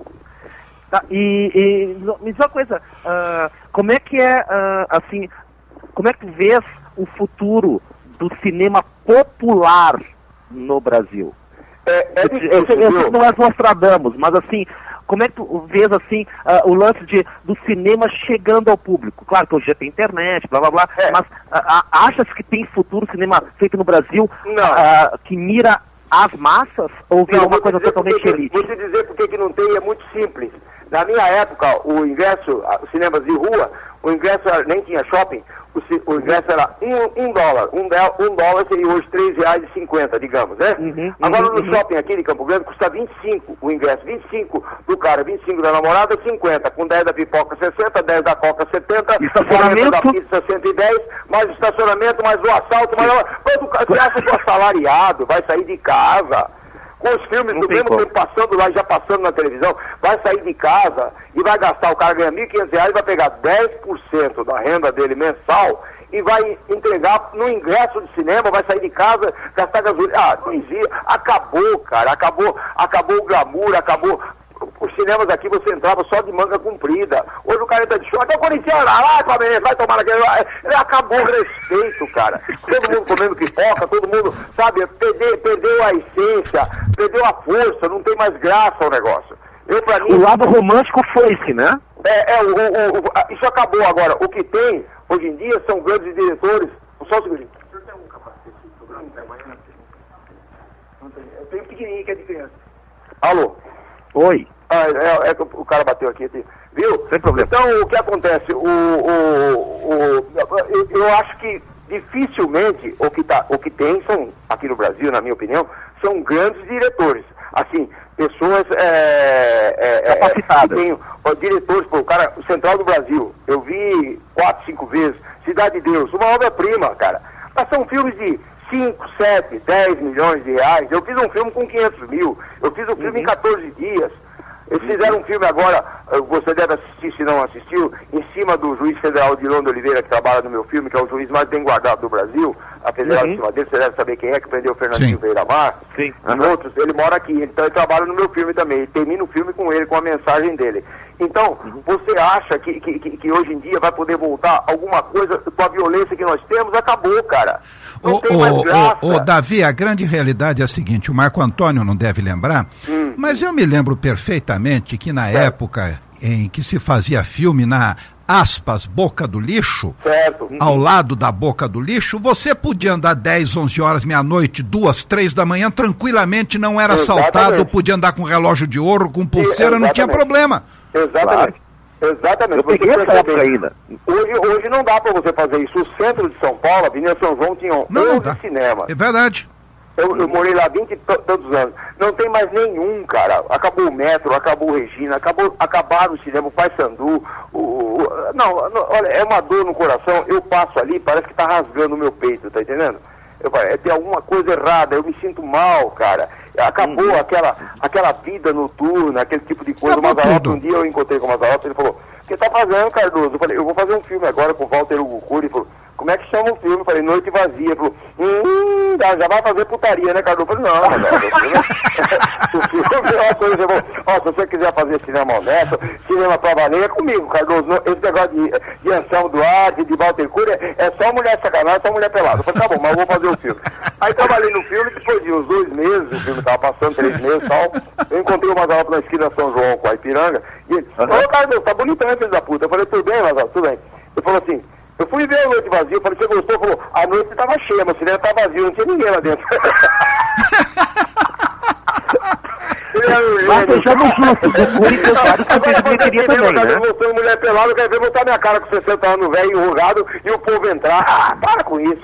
Tá, e, e me diz uma coisa, ah, como é que é, ah, assim, como é que tu vês o futuro do cinema popular no Brasil? É, é Eu, difícil, eu sei eu sei viu? que não és Nostradamus, mas assim, como é que tu vês assim ah, o lance de, do cinema chegando ao público? Claro que hoje já tem internet, blá blá blá, É. mas ah, ah, achas que tem futuro cinema feito no Brasil Não. ah, que mira as massas ou virou Não, uma vou coisa te dizer totalmente por que- elite? Vou te dizer porque que não tem, é muito simples. Na minha época, o ingresso, ah, os cinemas de rua, o ingresso era- nem tinha shopping, o, ci- o ingresso era um, um dólar. Um, del- um dólar seria hoje três reais e cinquenta, digamos, né? Uhum, Agora uhum, no uhum. shopping aqui de Campo Grande custa vinte e cinco o ingresso. vinte e cinco do cara, vinte e cinco da namorada, cinquenta. Com dez da pipoca, sessenta, dez da coca, setenta. Estacionamento? quarenta da pizza, cento e dez. Mais o estacionamento, mais o assalto, mais... Quando o cara- Você acha que o assalariado vai sair de casa... Com os filmes Não do tem mesmo como. tempo passando lá, já passando na televisão, vai sair de casa e vai gastar, o cara ganha mil e quinhentos reais, vai pegar dez por cento da renda dele mensal e vai entregar no ingresso de cinema, vai sair de casa, gastar gasolina. Ah, não existe. Acabou, cara, acabou, acabou o glamour, acabou. Os cinemas aqui você entrava só de manga comprida. Hoje o cara entra de short, é o corintiano, vai, Palmeiras, vai tomar naquele. Ele acabou o respeito, cara. Todo mundo comendo pipoca, todo mundo, sabe, perdeu, perdeu a essência, perdeu a força, não tem mais graça o negócio. Eu, pra mim. O lado romântico foi-se, né? É, é o, o- o- a- isso acabou agora. O que tem, hoje em dia, são grandes diretores. Só um segundinho. O senhor tem um capacete sobrando até amanhã? Não tem. Eu tenho um pequenininho que é de criança. Alô? Oi. Ah, é, é que o cara bateu aqui, assim, viu? Sem problema. Então, o que acontece? O, o, o, eu, eu acho que dificilmente o que, tá, o que tem são, aqui no Brasil, na minha opinião, são grandes diretores. Assim, pessoas é, é, é, Capacitadas. que têm, ó, diretores, pô, o cara, o Central do Brasil, eu vi quatro, cinco vezes, Cidade de Deus, uma obra-prima, cara. Mas são filmes de cinco, sete, dez milhões de reais. Eu fiz um filme com quinhentos mil, eu fiz um filme Uhum. em catorze dias. Eles fizeram um filme agora, eh, você deve assistir se não assistiu, em cima do juiz federal de Londres Oliveira, que trabalha no meu filme, que é o juiz mais bem guardado do Brasil, a federal Uhum. em cima dele, você deve saber quem é que prendeu o Fernandinho Sim. Beiramar. Sim. E Uhum. outros, ele mora aqui, então ele trabalha no meu filme também, e termina o filme com ele, com a mensagem dele. Então, Uhum. você acha que, que, que, que hoje em dia vai poder voltar alguma coisa com a violência que nós temos? Acabou, cara. Não Ô, tem mais ô, graça. ô, ô, Davi, a grande realidade é a seguinte, o Marco Antônio não deve lembrar, Hum. mas eu me lembro perfeitamente que na época em que se fazia filme na, aspas, boca do lixo, Certo. ao lado da boca do lixo, você podia andar dez, onze horas, meia-noite, duas, três da manhã, tranquilamente, não era Exatamente. assaltado, podia andar com relógio de ouro, com pulseira, não tinha exatamente. problema. Exatamente. Exatamente. Eu Você peguei essa percebe época bem. ainda. Hoje, hoje não dá para você fazer isso. O centro de São Paulo, a Avenida São João, tinha Não, não onze dá. cinemas. É verdade. Eu, eu morei lá vinte e to- tantos anos. Não tem mais nenhum, cara. Acabou o Metro, acabou o Regina, acabou, acabaram o cinema, o Paysandu. O, o, não, não, olha, é uma dor no coração. Eu passo ali, parece que tá rasgando o meu peito, tá entendendo? Eu, falo, é, tem alguma coisa errada, eu me sinto mal, cara. Acabou Uhum. aquela, aquela vida noturna, aquele tipo de coisa. O Acabou Mazzaropi, tudo. um dia eu encontrei com o Mazzaropi, ele falou, o que tá fazendo, Cardoso? Eu falei, eu vou fazer um filme agora com o Walter Hugo Cury. Ele falou, como é que chama o filme? Eu falei, Noite Vazia. Ele falou, hum, já vai fazer putaria, né, Carlos? Eu falei, não, não, não. O filme é uma coisa, ó, se você quiser fazer cinema honesto, cinema pra valer, é comigo, Cardoso. Esse negócio de, de Anselmo Duarte, de Walter Cury, é só mulher sacanagem, só mulher pelada. Eu falei, tá bom, mas eu vou fazer o filme. Aí trabalhei no filme, depois de uns dois meses, o filme tava passando, três meses e tal, eu encontrei o Mazzaropi na esquina São João com a Ipiranga, e ele disse, ô, Cardoso, tá bonitão, filho da puta. Eu falei, tudo bem, Mazzaropi, tudo bem. Ele falou assim, eu fui ver a Noite Vazia, eu falei, você gostou? Ele falou, a noite estava cheia, mas o cinema estava vazio, não tinha ninguém lá dentro. Mas sejamos justos, o Corinthians sabe que fez bilheteria também, né? Eu mostrando mulher pelada, eu quero ver botar minha cara com sessenta anos velho, enrugado, e o povo entrar. Ah, para com isso.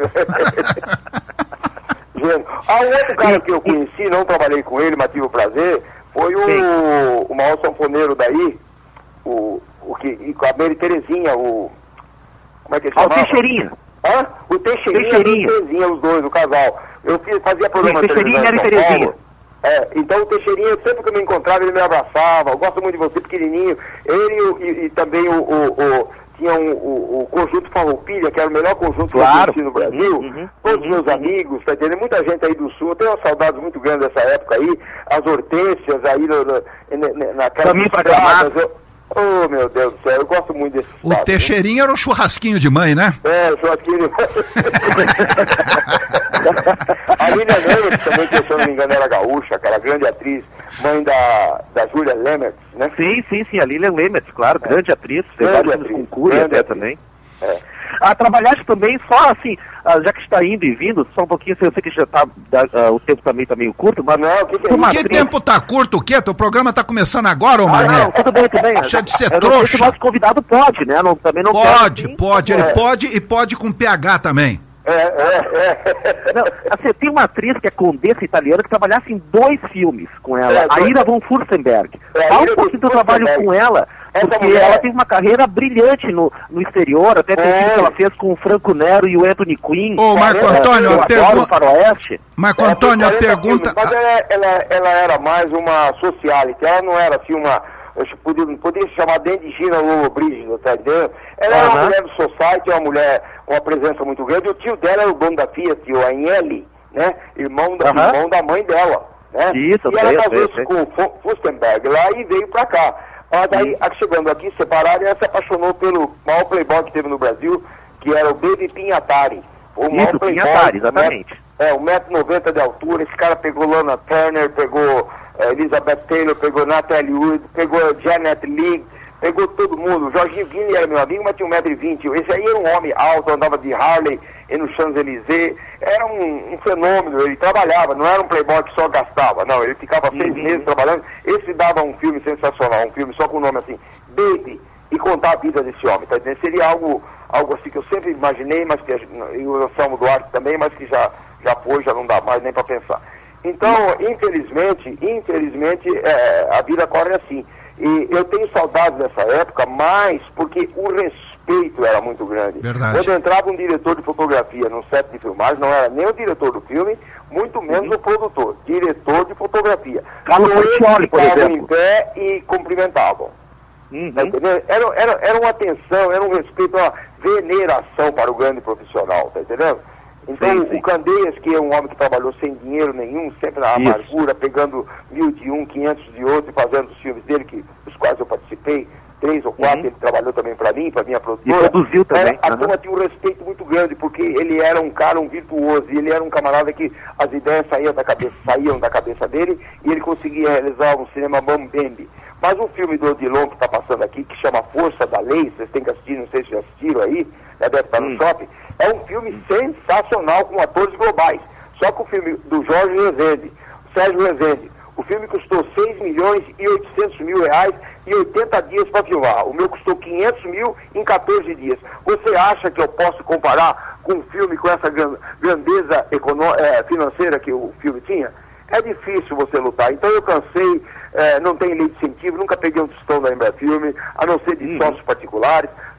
Gente, ah, um outro cara que eu conheci, não trabalhei com ele, mas tive o prazer, foi o, o maior sanfoneiro daí, o, o que, e com a Mary Terezinha, o... Como é que ele chamava? Ah, o Teixeirinha. Hã? O Teixeirinha, Teixeirinha. e o Terezinha, os dois, o casal. Eu fiz, fazia programa Sim, de televisão Teixeirinha em São e Terezinha. Paulo. É, então o Teixeirinha, sempre que eu me encontrava, ele me abraçava. Eu gosto muito de você, pequenininho. Ele e, e também o... o, o tinha um, o, o conjunto Farroupilha, que era o melhor conjunto Claro. que eu conheci no Brasil. Uhum, Todos uhum, meus amigos, tá entendendo? Muita gente aí do Sul. Eu tenho uma saudade muito grande dessa época aí. As hortênsias aí no, no, na, naquelas Caminho pra estradas. Gramado. Eu- Oh, meu Deus do céu, eu gosto muito desse O estado, Teixeirinha era o churrasquinho de mãe, né? né? É, o Joaquim. A Lilian Lemert também, que se eu não me engano era gaúcha, aquela grande atriz, mãe da, da Julia Lemert, né? Sim, sim, sim, a Lilian Lemert, claro, grande atriz, fez Grande vários filmes atriz, com Cury grande até atriz. também. É. Ah, trabalhaste também, só assim, ah, já que está indo e vindo, só um pouquinho, eu sei que já está, o tempo também está meio curto, mas... Não, o que que é uma isso? Que atriz- tempo tá curto, o quê? Teu programa tá começando agora, ô Ah, Mané? não, tudo bem, tudo bem. Deixa de ser Eu não sei se trouxa. o nosso convidado pode, né? Não, também não Pode, quero, assim. pode, ele É. pode e pode com P H também. É, é, é. Não, assim, tem uma atriz que é condessa italiana que trabalhasse em dois filmes com ela, É, a dois- Ira von Furstenberg. É, a Fala Ira um pouquinho von do trabalho Furstenberg. com ela, Essa porque mulher- ela teve uma carreira brilhante no, no exterior, até tem É. filme que ela fez com o Franco Nero e o Anthony Quinn. Ô, Marco É, Antônio, eu a adoro pergunta- o Faroeste. Marco É, Antônio, a tem quarenta pergunta... filmes, mas ela, ela, ela era mais uma socialite, ela não era assim uma, eu acho que podia, poderia se chamar Dendigina Lollobrigida, tá entendendo? Ela era uma Aham. mulher do society, uma mulher com uma presença muito grande, o tio dela era o dono da Fiat, o Agnelli, né, irmão da, Aham. irmão da mãe dela, né? Isso, eu e ela sei, eu sei, casou-se eu sei. com o Fu- Furstenberg lá e veio pra cá. Mas daí, a- chegando aqui, separaram, ela se apaixonou pelo maior playboy que teve no Brasil, que era o Baby Pinhatari. O maior Isso, playboy, Pinhatari, né? exatamente. É, um metro e noventa de altura, esse cara pegou Lana Turner, pegou eh, Elizabeth Taylor, pegou Natalie Wood, pegou Janet Leigh, pegou todo mundo. O Jorginho Vini era meu amigo, mas tinha um metro e vinte. Esse aí era um homem alto, andava de Harley e no Champs-Élysées. Era um, um fenômeno, ele trabalhava, não era um playboy que só gastava, não, ele ficava seis Uhum. meses trabalhando. Esse dava um filme sensacional, um filme só com o nome assim, Baby, e contar a vida desse homem, tá entendendo? Seria algo, algo assim que eu sempre imaginei, mas que a- e o Anselmo Duarte também, mas que já, já foi, já não dá mais nem para pensar. Então, infelizmente, infelizmente, é, a vida corre assim. E eu tenho saudades dessa época, mas porque o respeito era muito grande. Verdade. Quando entrava um diretor de fotografia no set de filmagem, não era nem o diretor do filme, muito menos o produtor, diretor de fotografia. Carlos Então, eles Portioli, por ficavam exemplo. em pé e cumprimentavam. Uhum. Tá entendendo? Era, era, era uma atenção, era um respeito, uma veneração para o grande profissional, tá entendendo? Então, Sim, sim. o Candeias, que é um homem que trabalhou sem dinheiro nenhum, sempre na Isso. amargura, pegando mil de um, quinhentos de outro, e fazendo os filmes dele, que, os quais eu participei, três ou quatro, Uhum. ele trabalhou também para mim, para minha E produtora. produziu também. Era- a Aham. turma tinha um respeito muito grande, porque ele era um cara, um virtuoso, e ele era um camarada que as ideias saíam da cabeça, saíam da cabeça dele, e ele conseguia realizar um cinema bambembe. Mas o filme do Odilon que está passando aqui, que chama Força da Lei, vocês têm que assistir, não sei se já assistiram aí, já deve estar no Hum. shopping, é um filme sensacional com atores globais. Só que o filme do Jorge Rezende, Sérgio Rezende, o filme custou seis milhões e oitocentos mil reais e oitenta dias para filmar. O meu custou quinhentos mil em catorze dias. Você acha que eu posso comparar com um filme com essa gran- grandeza econo- eh, financeira que o filme tinha? É difícil você lutar. Então eu cansei, eh, não tenho lei de incentivo, nunca peguei um tostão da Embrafilme, a não ser de Uhum. sócios particulares.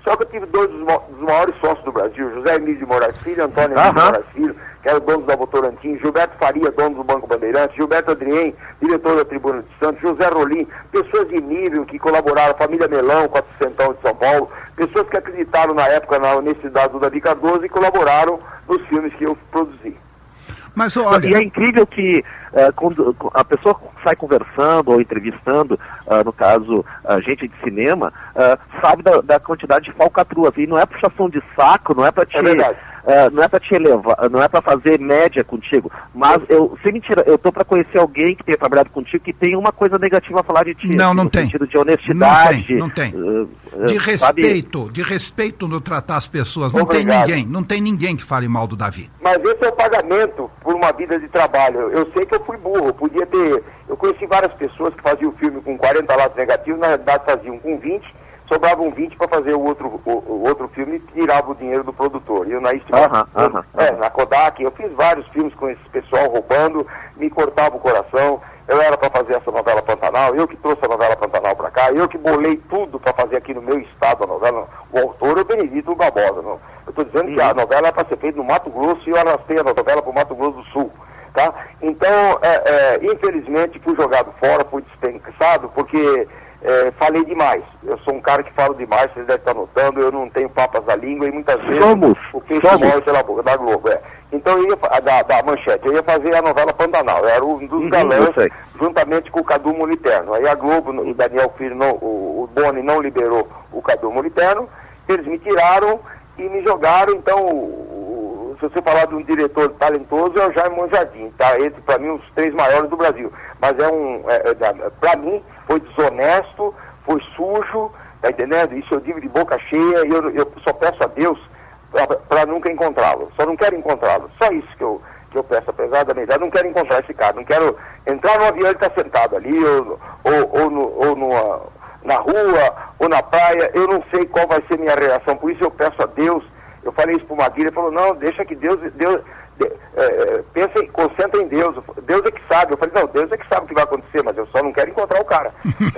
Só que eu tive dois dos, ma- dos maiores sócios do Brasil, José Emílio de Moraes Filho, Antônio Emílio de Aham. Moraes Filho, que era dono da Votorantim, Gilberto Faria, dono do Banco Bandeirantes, Gilberto Adrien, diretor da Tribuna de Santos, José Rolim, pessoas de nível que colaboraram, família Melão, quatrocentão de São Paulo, pessoas que acreditaram na época na honestidade do Davi Cardoso e colaboraram nos filmes que eu produzi. Mas E é olha, incrível que eh, quando a pessoa sai conversando ou entrevistando, ah, no caso, a gente de cinema, ah, sabe da, da quantidade de falcatruas. E não é puxação de saco, não é para te, É verdade. ah, não é para te elevar, não é para fazer média contigo. Mas eu, sem mentira, eu tô para conhecer alguém que tenha trabalhado contigo que tem uma coisa negativa a falar de ti. Não, assim, não no tem. sentido de honestidade. Não tem, não ah, ah, de sabe? respeito, de respeito no tratar as pessoas. Não tem Obrigado. ninguém, não tem ninguém que fale mal do Davi. Mas esse é o pagamento por uma vida de trabalho. Eu sei que eu fui burro, eu podia ter... Eu conheci várias pessoas que faziam filme com quarenta lados negativos, na verdade faziam com vinte, sobravam vinte para fazer o outro, o, o outro filme e tirava o dinheiro do produtor. E eu na Aham, aham, é, aham. na Kodak, eu fiz vários filmes com esse pessoal roubando, me cortava o coração. Eu era para fazer essa novela Pantanal, eu que trouxe a novela Pantanal para cá, eu que bolei tudo para fazer aqui no meu estado a novela. O autor é o Benedito Barbosa. Não. Eu estou dizendo que a novela é para ser feita no Mato Grosso e eu arrastei a novela para o Mato Grosso do Sul. Tá? Então, é, é, infelizmente, fui jogado fora, fui dispensado, porque é, falei demais. Eu sou um cara que falo demais, vocês devem estar notando, eu não tenho papas na língua e muitas vezes Somos, o peixe somos. morre pela boca da Globo. É. Então, eu ia, fa- da, da Manchete, eu ia fazer a novela Pantanal, eu era um dos Uhum, galãs, eu sei. juntamente com o Cadu Moliterno. Aí a Globo, o Daniel Filho, não, o, o Boni não liberou o Cadu Moliterno, eles me tiraram e me jogaram, então... o- se você falar de um diretor talentoso, é o Jaime Monjardim, tá? Entre, para mim, os três maiores do Brasil. Mas é um, é, é, para mim, foi desonesto, foi sujo, tá entendendo? Isso eu digo de boca cheia e eu, eu só peço a Deus para nunca encontrá-lo. Só não quero encontrá-lo. Só isso que eu, que eu peço, apesar da minha idade. Não quero encontrar esse cara. Não quero entrar no avião e estar sentado ali, ou, ou, ou, no, ou numa, na rua, ou na praia. Eu não sei qual vai ser minha reação. Por isso eu peço a Deus. Eu falei isso para o Maguire, ele falou, não, deixa que Deus, Deus de, é, pensa e concentra em Deus. Deus é que sabe. Eu falei, não, Deus é que sabe o que vai acontecer, mas eu só não quero encontrar o cara.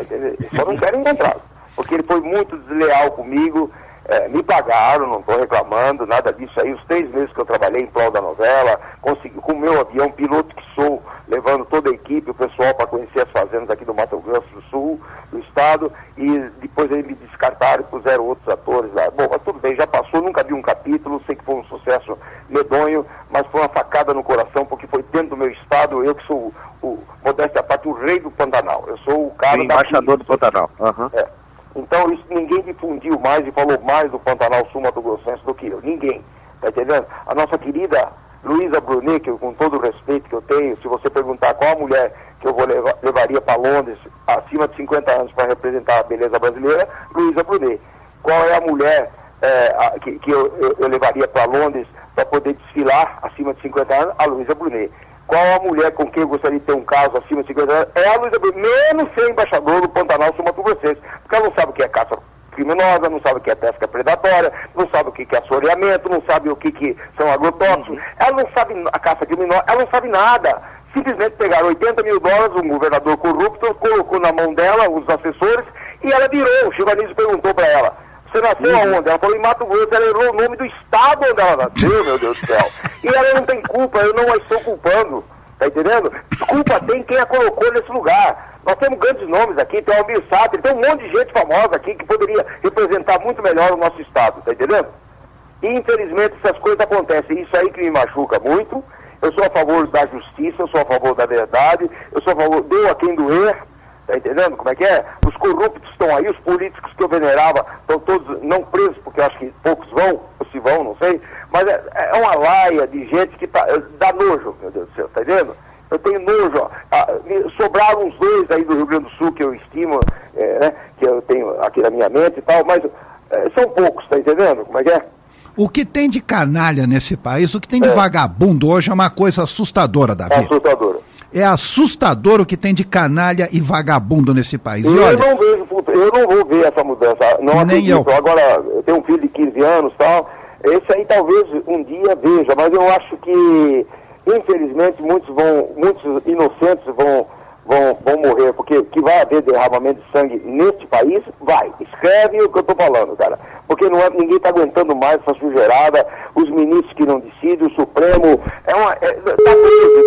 Eu só não quero encontrá-lo. Porque ele foi muito desleal comigo, é, me pagaram, não estou reclamando, nada disso aí. Os três meses que eu trabalhei em prol da novela, consegui, com o meu avião, piloto que sou, levando toda a equipe, o pessoal para conhecer as fazendas aqui do Mato Grosso do Sul, do estado, e depois eles me descartaram e puseram outros atores lá. Bom, mas tudo bem, já passou, nunca vi um capítulo, sei que foi um sucesso medonho, mas foi uma facada no coração, porque foi dentro do meu estado, eu que sou o, o modéstia à parte, o rei do Pantanal. Eu sou o cara O embaixador do Pantanal. Aham. é. Então isso ninguém difundiu mais e falou mais do Pantanal Sul Mato Grossense do que eu. Ninguém. Tá entendendo? A nossa querida Luísa Brunet, que eu, com todo o respeito que eu tenho, se você perguntar qual a mulher que eu vou levar, levaria para Londres acima de cinquenta anos para representar a beleza brasileira, Luísa Brunet. Qual é a mulher é, a, que, que eu, eu, eu levaria para Londres para poder desfilar acima de cinquenta anos? A Luísa Brunet. Qual a mulher com quem eu gostaria de ter um caso acima de cinquenta anos? É a Luísa Brunet, menos ser embaixador do Pantanal Sul Mato Grossense, porque ela não sabe o que é caça criminosa, não sabe o que é pesca predatória, não sabe o que é assoreamento, não sabe o que, que são agrotóxicos, uhum. Ela não sabe a caça criminosa, ela não sabe nada. Simplesmente pegaram oitenta mil dólares, um governador corrupto, colocou na mão dela os assessores e ela virou. O Chico Anísio perguntou para ela, você nasceu uhum. aonde? Ela falou em Mato Grosso, ela errou o nome do estado onde ela nasceu, meu Deus do céu. E ela não tem culpa, eu não a estou culpando, tá entendendo? Culpa tem quem a colocou nesse lugar. Nós temos grandes nomes aqui, tem o Almir Sater, tem um monte de gente famosa aqui que poderia representar muito melhor o nosso estado, tá entendendo? E infelizmente essas coisas acontecem, isso aí que me machuca muito. Eu sou a favor da justiça, eu sou a favor da verdade, eu sou a favor, dou a quem doer, tá entendendo como é que é? Os corruptos estão aí, os políticos que eu venerava estão todos não presos, porque eu acho que poucos vão, ou se vão, não sei, mas é, é uma laia de gente que tá, dá nojo, meu Deus do céu, tá entendendo? Eu tenho nojo, ó. Ah, sobraram uns dois aí do Rio Grande do Sul que eu estimo, é, né, que eu tenho aqui na minha mente e tal, mas é, são poucos, tá entendendo como é que é? O que tem de canalha nesse país, o que tem de é. vagabundo hoje é uma coisa assustadora, Davi. É assustadora. É assustador o que tem de canalha e vagabundo nesse país. E eu olha, não vejo, eu não vou ver essa mudança, não nem acredito. eu. Agora, eu tenho um filho de quinze anos e tal, esse aí talvez um dia veja, mas eu acho que, infelizmente, muitos vão, muitos inocentes vão, vão, vão morrer, porque que, que vai haver derramamento de sangue neste país? Vai. Escreve o que eu estou falando, cara. Porque não é, ninguém está aguentando mais essa sujeirada, os ministros que não decidem, o Supremo. É uma. É, tá preso.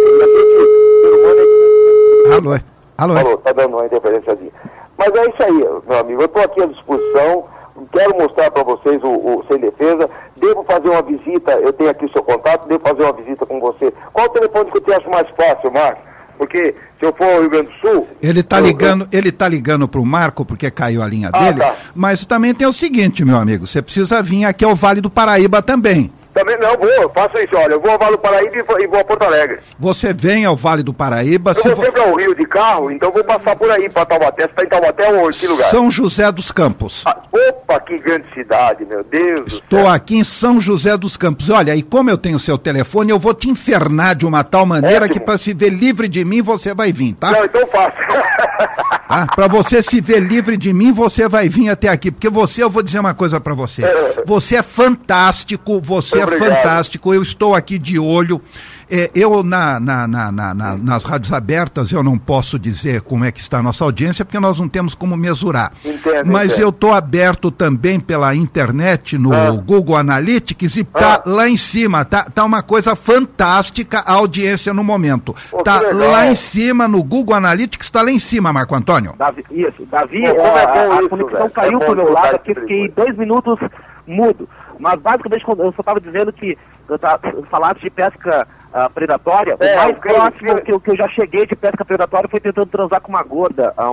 Alô, alô. Alô, tá dando uma interferênciazinha. Mas é isso aí, meu amigo. Eu estou aqui à disposição. Quero mostrar para vocês o, o Sem Defesa. Devo fazer uma visita, eu tenho aqui o seu contato, devo fazer uma visita com você. Qual o telefone que eu te acho mais fácil, Marcos? Porque se eu for ao Rio Grande do Sul... Ele está eu, ligando, eu... ele tá ligando para o Marco, porque caiu a linha ah, dele, tá. Mas também tem o seguinte, meu amigo, você precisa vir aqui ao Vale do Paraíba também. Também não, vou, eu faço isso, olha, eu vou ao Vale do Paraíba e vou, e vou a Porto Alegre. Você vem ao Vale do Paraíba... Eu vou sempre ao Rio de carro, então vou passar por aí, para Taubaté. Você está em Taubaté ou em que lugar? São José dos Campos. Ah, opa, que grande cidade, meu Deus Estou do céu. aqui em São José dos Campos. Olha, e como eu tenho seu telefone, eu vou te infernar de uma tal maneira Ótimo. que para se ver livre de mim, você vai vir, tá? Não, então faço. Ah, para você se ver livre de mim, você vai vir até aqui, porque você, eu vou dizer uma coisa para você, você é fantástico, você Obrigado. é fantástico, eu estou aqui de olho, é, eu na, na, na, na, na, nas rádios abertas, eu não posso dizer como é que está a nossa audiência, porque nós não temos como mesurar, Entendo, mas entendo. eu estou aberto também pela internet, no Ah. Google Analytics, e tá Ah. lá em cima, tá, tá uma coisa fantástica a audiência no momento, Pô, tá que legal. lá em cima, no Google Analytics, tá lá em cima, Marco Antônio. Davi, isso, Davi, Pô, como é a, bom a isso, conexão velho. caiu É bom pro meu escutar lado esse aqui, tipo de fiquei coisa. dois minutos mudo. Mas basicamente quando eu só estava dizendo que eu tava, falasse de pesca ah, predatória, É, o mais ok, próximo ok. que, eu- que eu já cheguei de pesca predatória foi tentando transar com uma gorda há um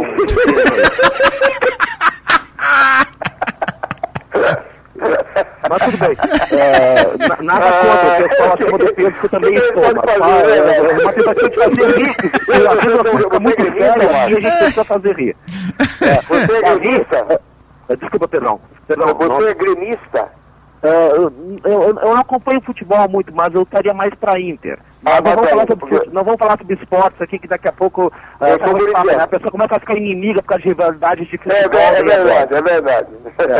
Mas tudo bem. É, na- nada contra o pessoal acima do peso que eu também O que estou. ele Mas pode só, fazer, é, né? é uma tentativa de fazer rir. E às vezes a coisa fica muito Você é séria gremista, e a gente precisa fazer rir. É, Você é Davi, gremista? é, desculpa, perdão. Perdão, não- Você é gremista? é, eu, eu- eu não acompanho futebol muito, mas eu estaria mais para Inter. Mas Ah, não, vamos mas falar aí, sobre, porque- fute- não vamos falar sobre esportes aqui, que daqui a pouco ah, Eu sou tá muito papo, corintiano. né? A pessoa começa a ficar inimiga por causa de rivalidades de É, futebol. é e verdade, é verdade.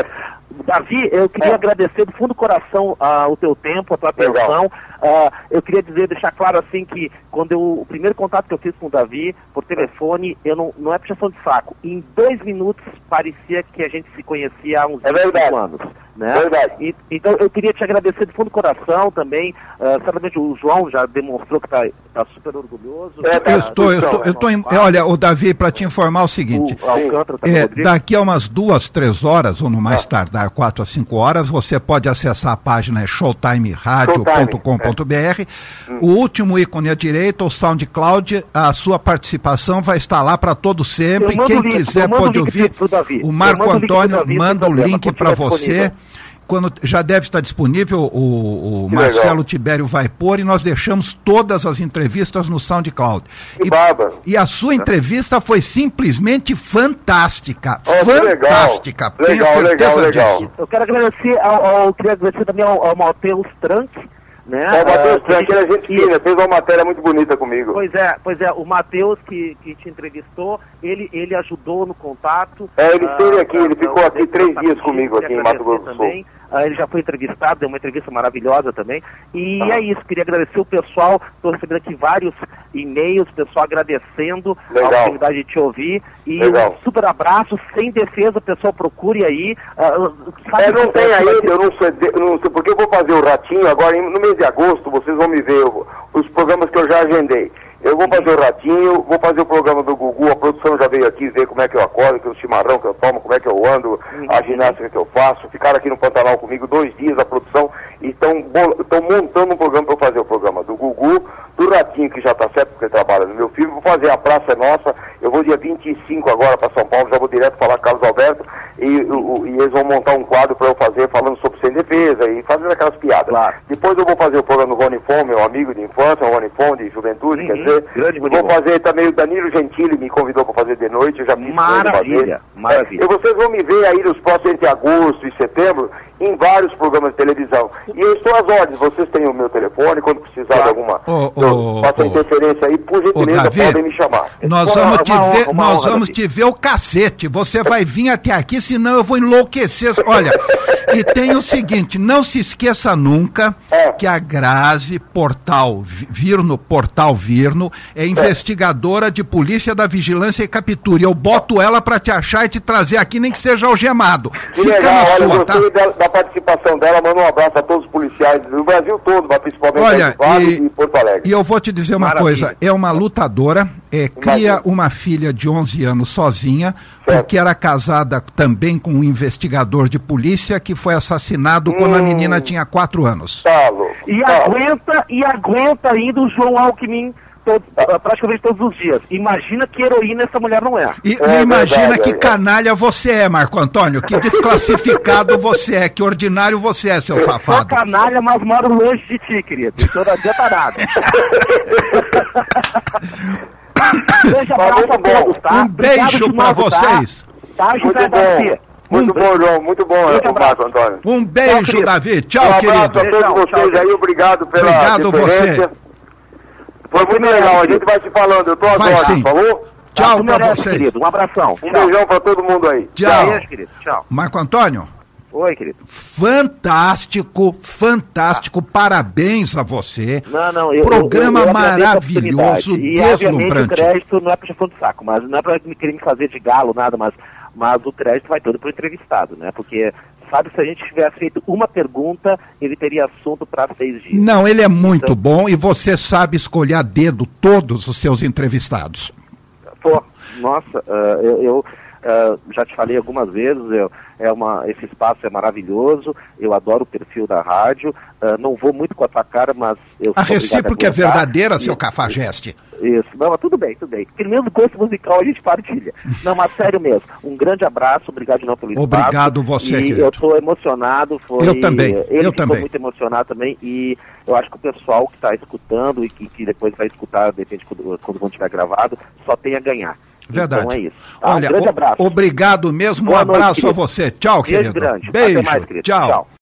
Davi, eu queria É. agradecer do fundo do coração ah, o teu tempo, a tua Legal. atenção. Ah, eu queria dizer, deixar claro assim que quando eu, o primeiro contato que eu fiz com o Davi, por telefone, eu não, não é puxação de saco. Em dois minutos parecia que a gente se conhecia há uns É vinte e cinco verdade. anos. Né? Verdade. E- então eu queria te agradecer do fundo do coração também. Ah, certamente o João já demonstrou que está super orgulhoso. É, tá. Eu estou, eu estou, eu estou em, olha, o Davi, para te informar o seguinte, O Alcântara também, é, Rodrigo. daqui a umas duas, três horas, ou no mais Ah. tardar, quatro a cinco horas, você pode acessar a página showtime radio ponto com ponto b r. O último ícone à direita, o SoundCloud, a sua participação vai estar lá para todo sempre. Eu mando Quem o link, quiser eu mando pode o link ouvir. pro Davi. O Eu Marco mando o link pro Antônio Davi, manda sem o problema, link quando para tiver você. disponível. Quando já deve estar disponível, o, o Que Marcelo legal. Tibério vai pôr e nós deixamos todas as entrevistas no SoundCloud. Que E- bárbaro. e a sua entrevista foi simplesmente fantástica. Oh, que legal. fantástica. Tenho Legal, certeza legal, legal. disso. Eu quero agradecer ao, ao- queria agradecer também ao, ao Matheus Trank, né? É, o Matheus Ah, Tranque, ele é gente que- fina, fez uma matéria muito bonita comigo. Pois é, pois é, o Matheus que, que te entrevistou, ele, ele ajudou no contato. É, ele ah, esteve aqui, ele pra- ficou pra- aqui pra- três pra- dias pra- comigo queria aqui em Mato agradecer Grosso do Sul. também. Ah, ele já foi entrevistado, deu uma entrevista maravilhosa também. E Ah. é isso, queria agradecer o pessoal, estou recebendo aqui vários e-mails, pessoal agradecendo a Legal. oportunidade de te ouvir. E Legal. um super abraço, sem defesa, pessoal, procure aí. ah, sabe É, não que- tem ainda, eu não sei, eu não sei, porque eu vou fazer o Ratinho agora, em- no mês de agosto, vocês vão me ver o- os programas que eu já agendei. Eu vou fazer o Ratinho, vou fazer o programa do Gugu, a produção já veio aqui ver como é que eu acordo, que o chimarrão que eu tomo, como é que eu ando, a ginástica que eu faço. Ficaram aqui no Pantanal comigo dois dias a produção e estão montando um programa para eu fazer o programa do Gugu, do Ratinho, que já está certo porque ele trabalha no meu filme. Vou fazer a Praça é Nossa, eu vou dia vinte e cinco agora para São Paulo, já vou direto falar com Carlos Alberto e, o- e eles vão montar um quadro para eu fazer falando sobre Sem Defesa e fazendo aquelas piadas. Claro. Depois eu vou fazer o programa do Rony Fon, meu amigo de infância, o Rony Fon de juventude, Uhum. quer dizer, Grande Rony vou Fon. fazer também o Danilo Gentili, me convidou para fazer de noite, eu já fiz com ele Maravilha, fazer. maravilha. É, e vocês vão me ver aí nos próximos entre agosto e setembro, em vários programas de televisão. E eu estou às ordens, vocês têm o meu telefone, quando precisar de alguma Ô, ô, eu faço ô, interferência aí, por gentileza, Davi, podem me chamar. Nós Uma- vamos te uma honra, ver, uma nós honra, vamos Davi. te ver o cacete. Você vai vir até aqui, senão eu vou enlouquecer. Olha, e tem o seguinte, não se esqueça nunca É. que a Grazi Portal Virno, Portal Virno, é investigadora de polícia da vigilância e captura. E eu boto ela pra te achar e te trazer aqui, nem que seja algemado. Que Fica legal, na olha, sua, eu tá? gostei da, da participação dela, manda um abraço a todos os policiais do Brasil todo, mas principalmente Olha, do Vale e- e Porto Alegre. E eu vou te dizer uma Maravilha. coisa, é uma lutadora, é, cria Imagina. uma filha de onze anos sozinha, Certo. porque era casada também com um investigador de polícia que foi assassinado quando a Hum. menina tinha quatro anos. Tá louco. E tá louco. aguenta, e aguenta ainda o João Alckmin todo- ah, praticamente todos os dias. Imagina que heroína essa mulher não é. E É e imagina verdade, que é. canalha você é, Marco Antônio, que desclassificado você é, que ordinário você é, seu Sou safado. canalha, mas moro longe de ti, querido. Então não adianta nada. Grande Mas abraço muito a bom. todos, tá? Um Obrigado beijo de pra novo, tá? vocês. Tá, José Muito Garcia. bom. Muito bom, João. Muito bom, Grande o abraço. Marco Antônio. Um beijo, querido. Davi. Um Tchau, abraço querido. a todos Beijão, vocês tchau. aí, obrigado pela Obrigado deferência. Foi muito legal, a gente vai se falando, eu tô às Vai ordens, sim. falou? Tchau Tu pra merece, vocês. querido. Um abração. Um Tchau. beijão pra todo mundo aí. Tchau. Beijo, querido. Tchau. Marco Antônio. Oi, querido. Fantástico, fantástico, parabéns a você. Não, não, eu, Programa eu, eu agradeço a maravilhoso, oportunidade. E, obviamente, o deslumbrante. crédito não é puxação de saco, mas não é pra me querer me fazer de galo, nada, mas, mas o crédito vai todo pro entrevistado, né? Porque, sabe, se a gente tivesse feito uma pergunta, ele teria assunto para seis dias. Não, ele é muito Então- bom e você sabe escolher a dedo todos os seus entrevistados. Pô, nossa, ah, eu, eu, ah, já te falei algumas vezes, eu, é uma, esse espaço é maravilhoso, eu adoro o perfil da rádio, ah, não vou muito com a tua cara, mas eu A sou obrigado recíproca é aguentar. verdadeira, seu E- cafajeste. Isso, não, mas tudo bem, tudo bem. Pelo menos gosto musical a gente partilha. Não, mas sério mesmo, um grande abraço, obrigado de novo pelo espaço. Obrigado você, E querido. eu estou emocionado, foi... Eu também, Ele eu ficou também. muito emocionado também, e eu acho que o pessoal que está escutando e que, que depois vai escutar, de repente, quando, quando quando tiver gravado, só tem a ganhar. Verdade. Então é isso. Tá? Olha, um grande o- abraço. obrigado mesmo, um Boa noite, abraço a querido. você. Tchau, Beijo querido. grande. Beijo, Até mais, querido. tchau. Tchau.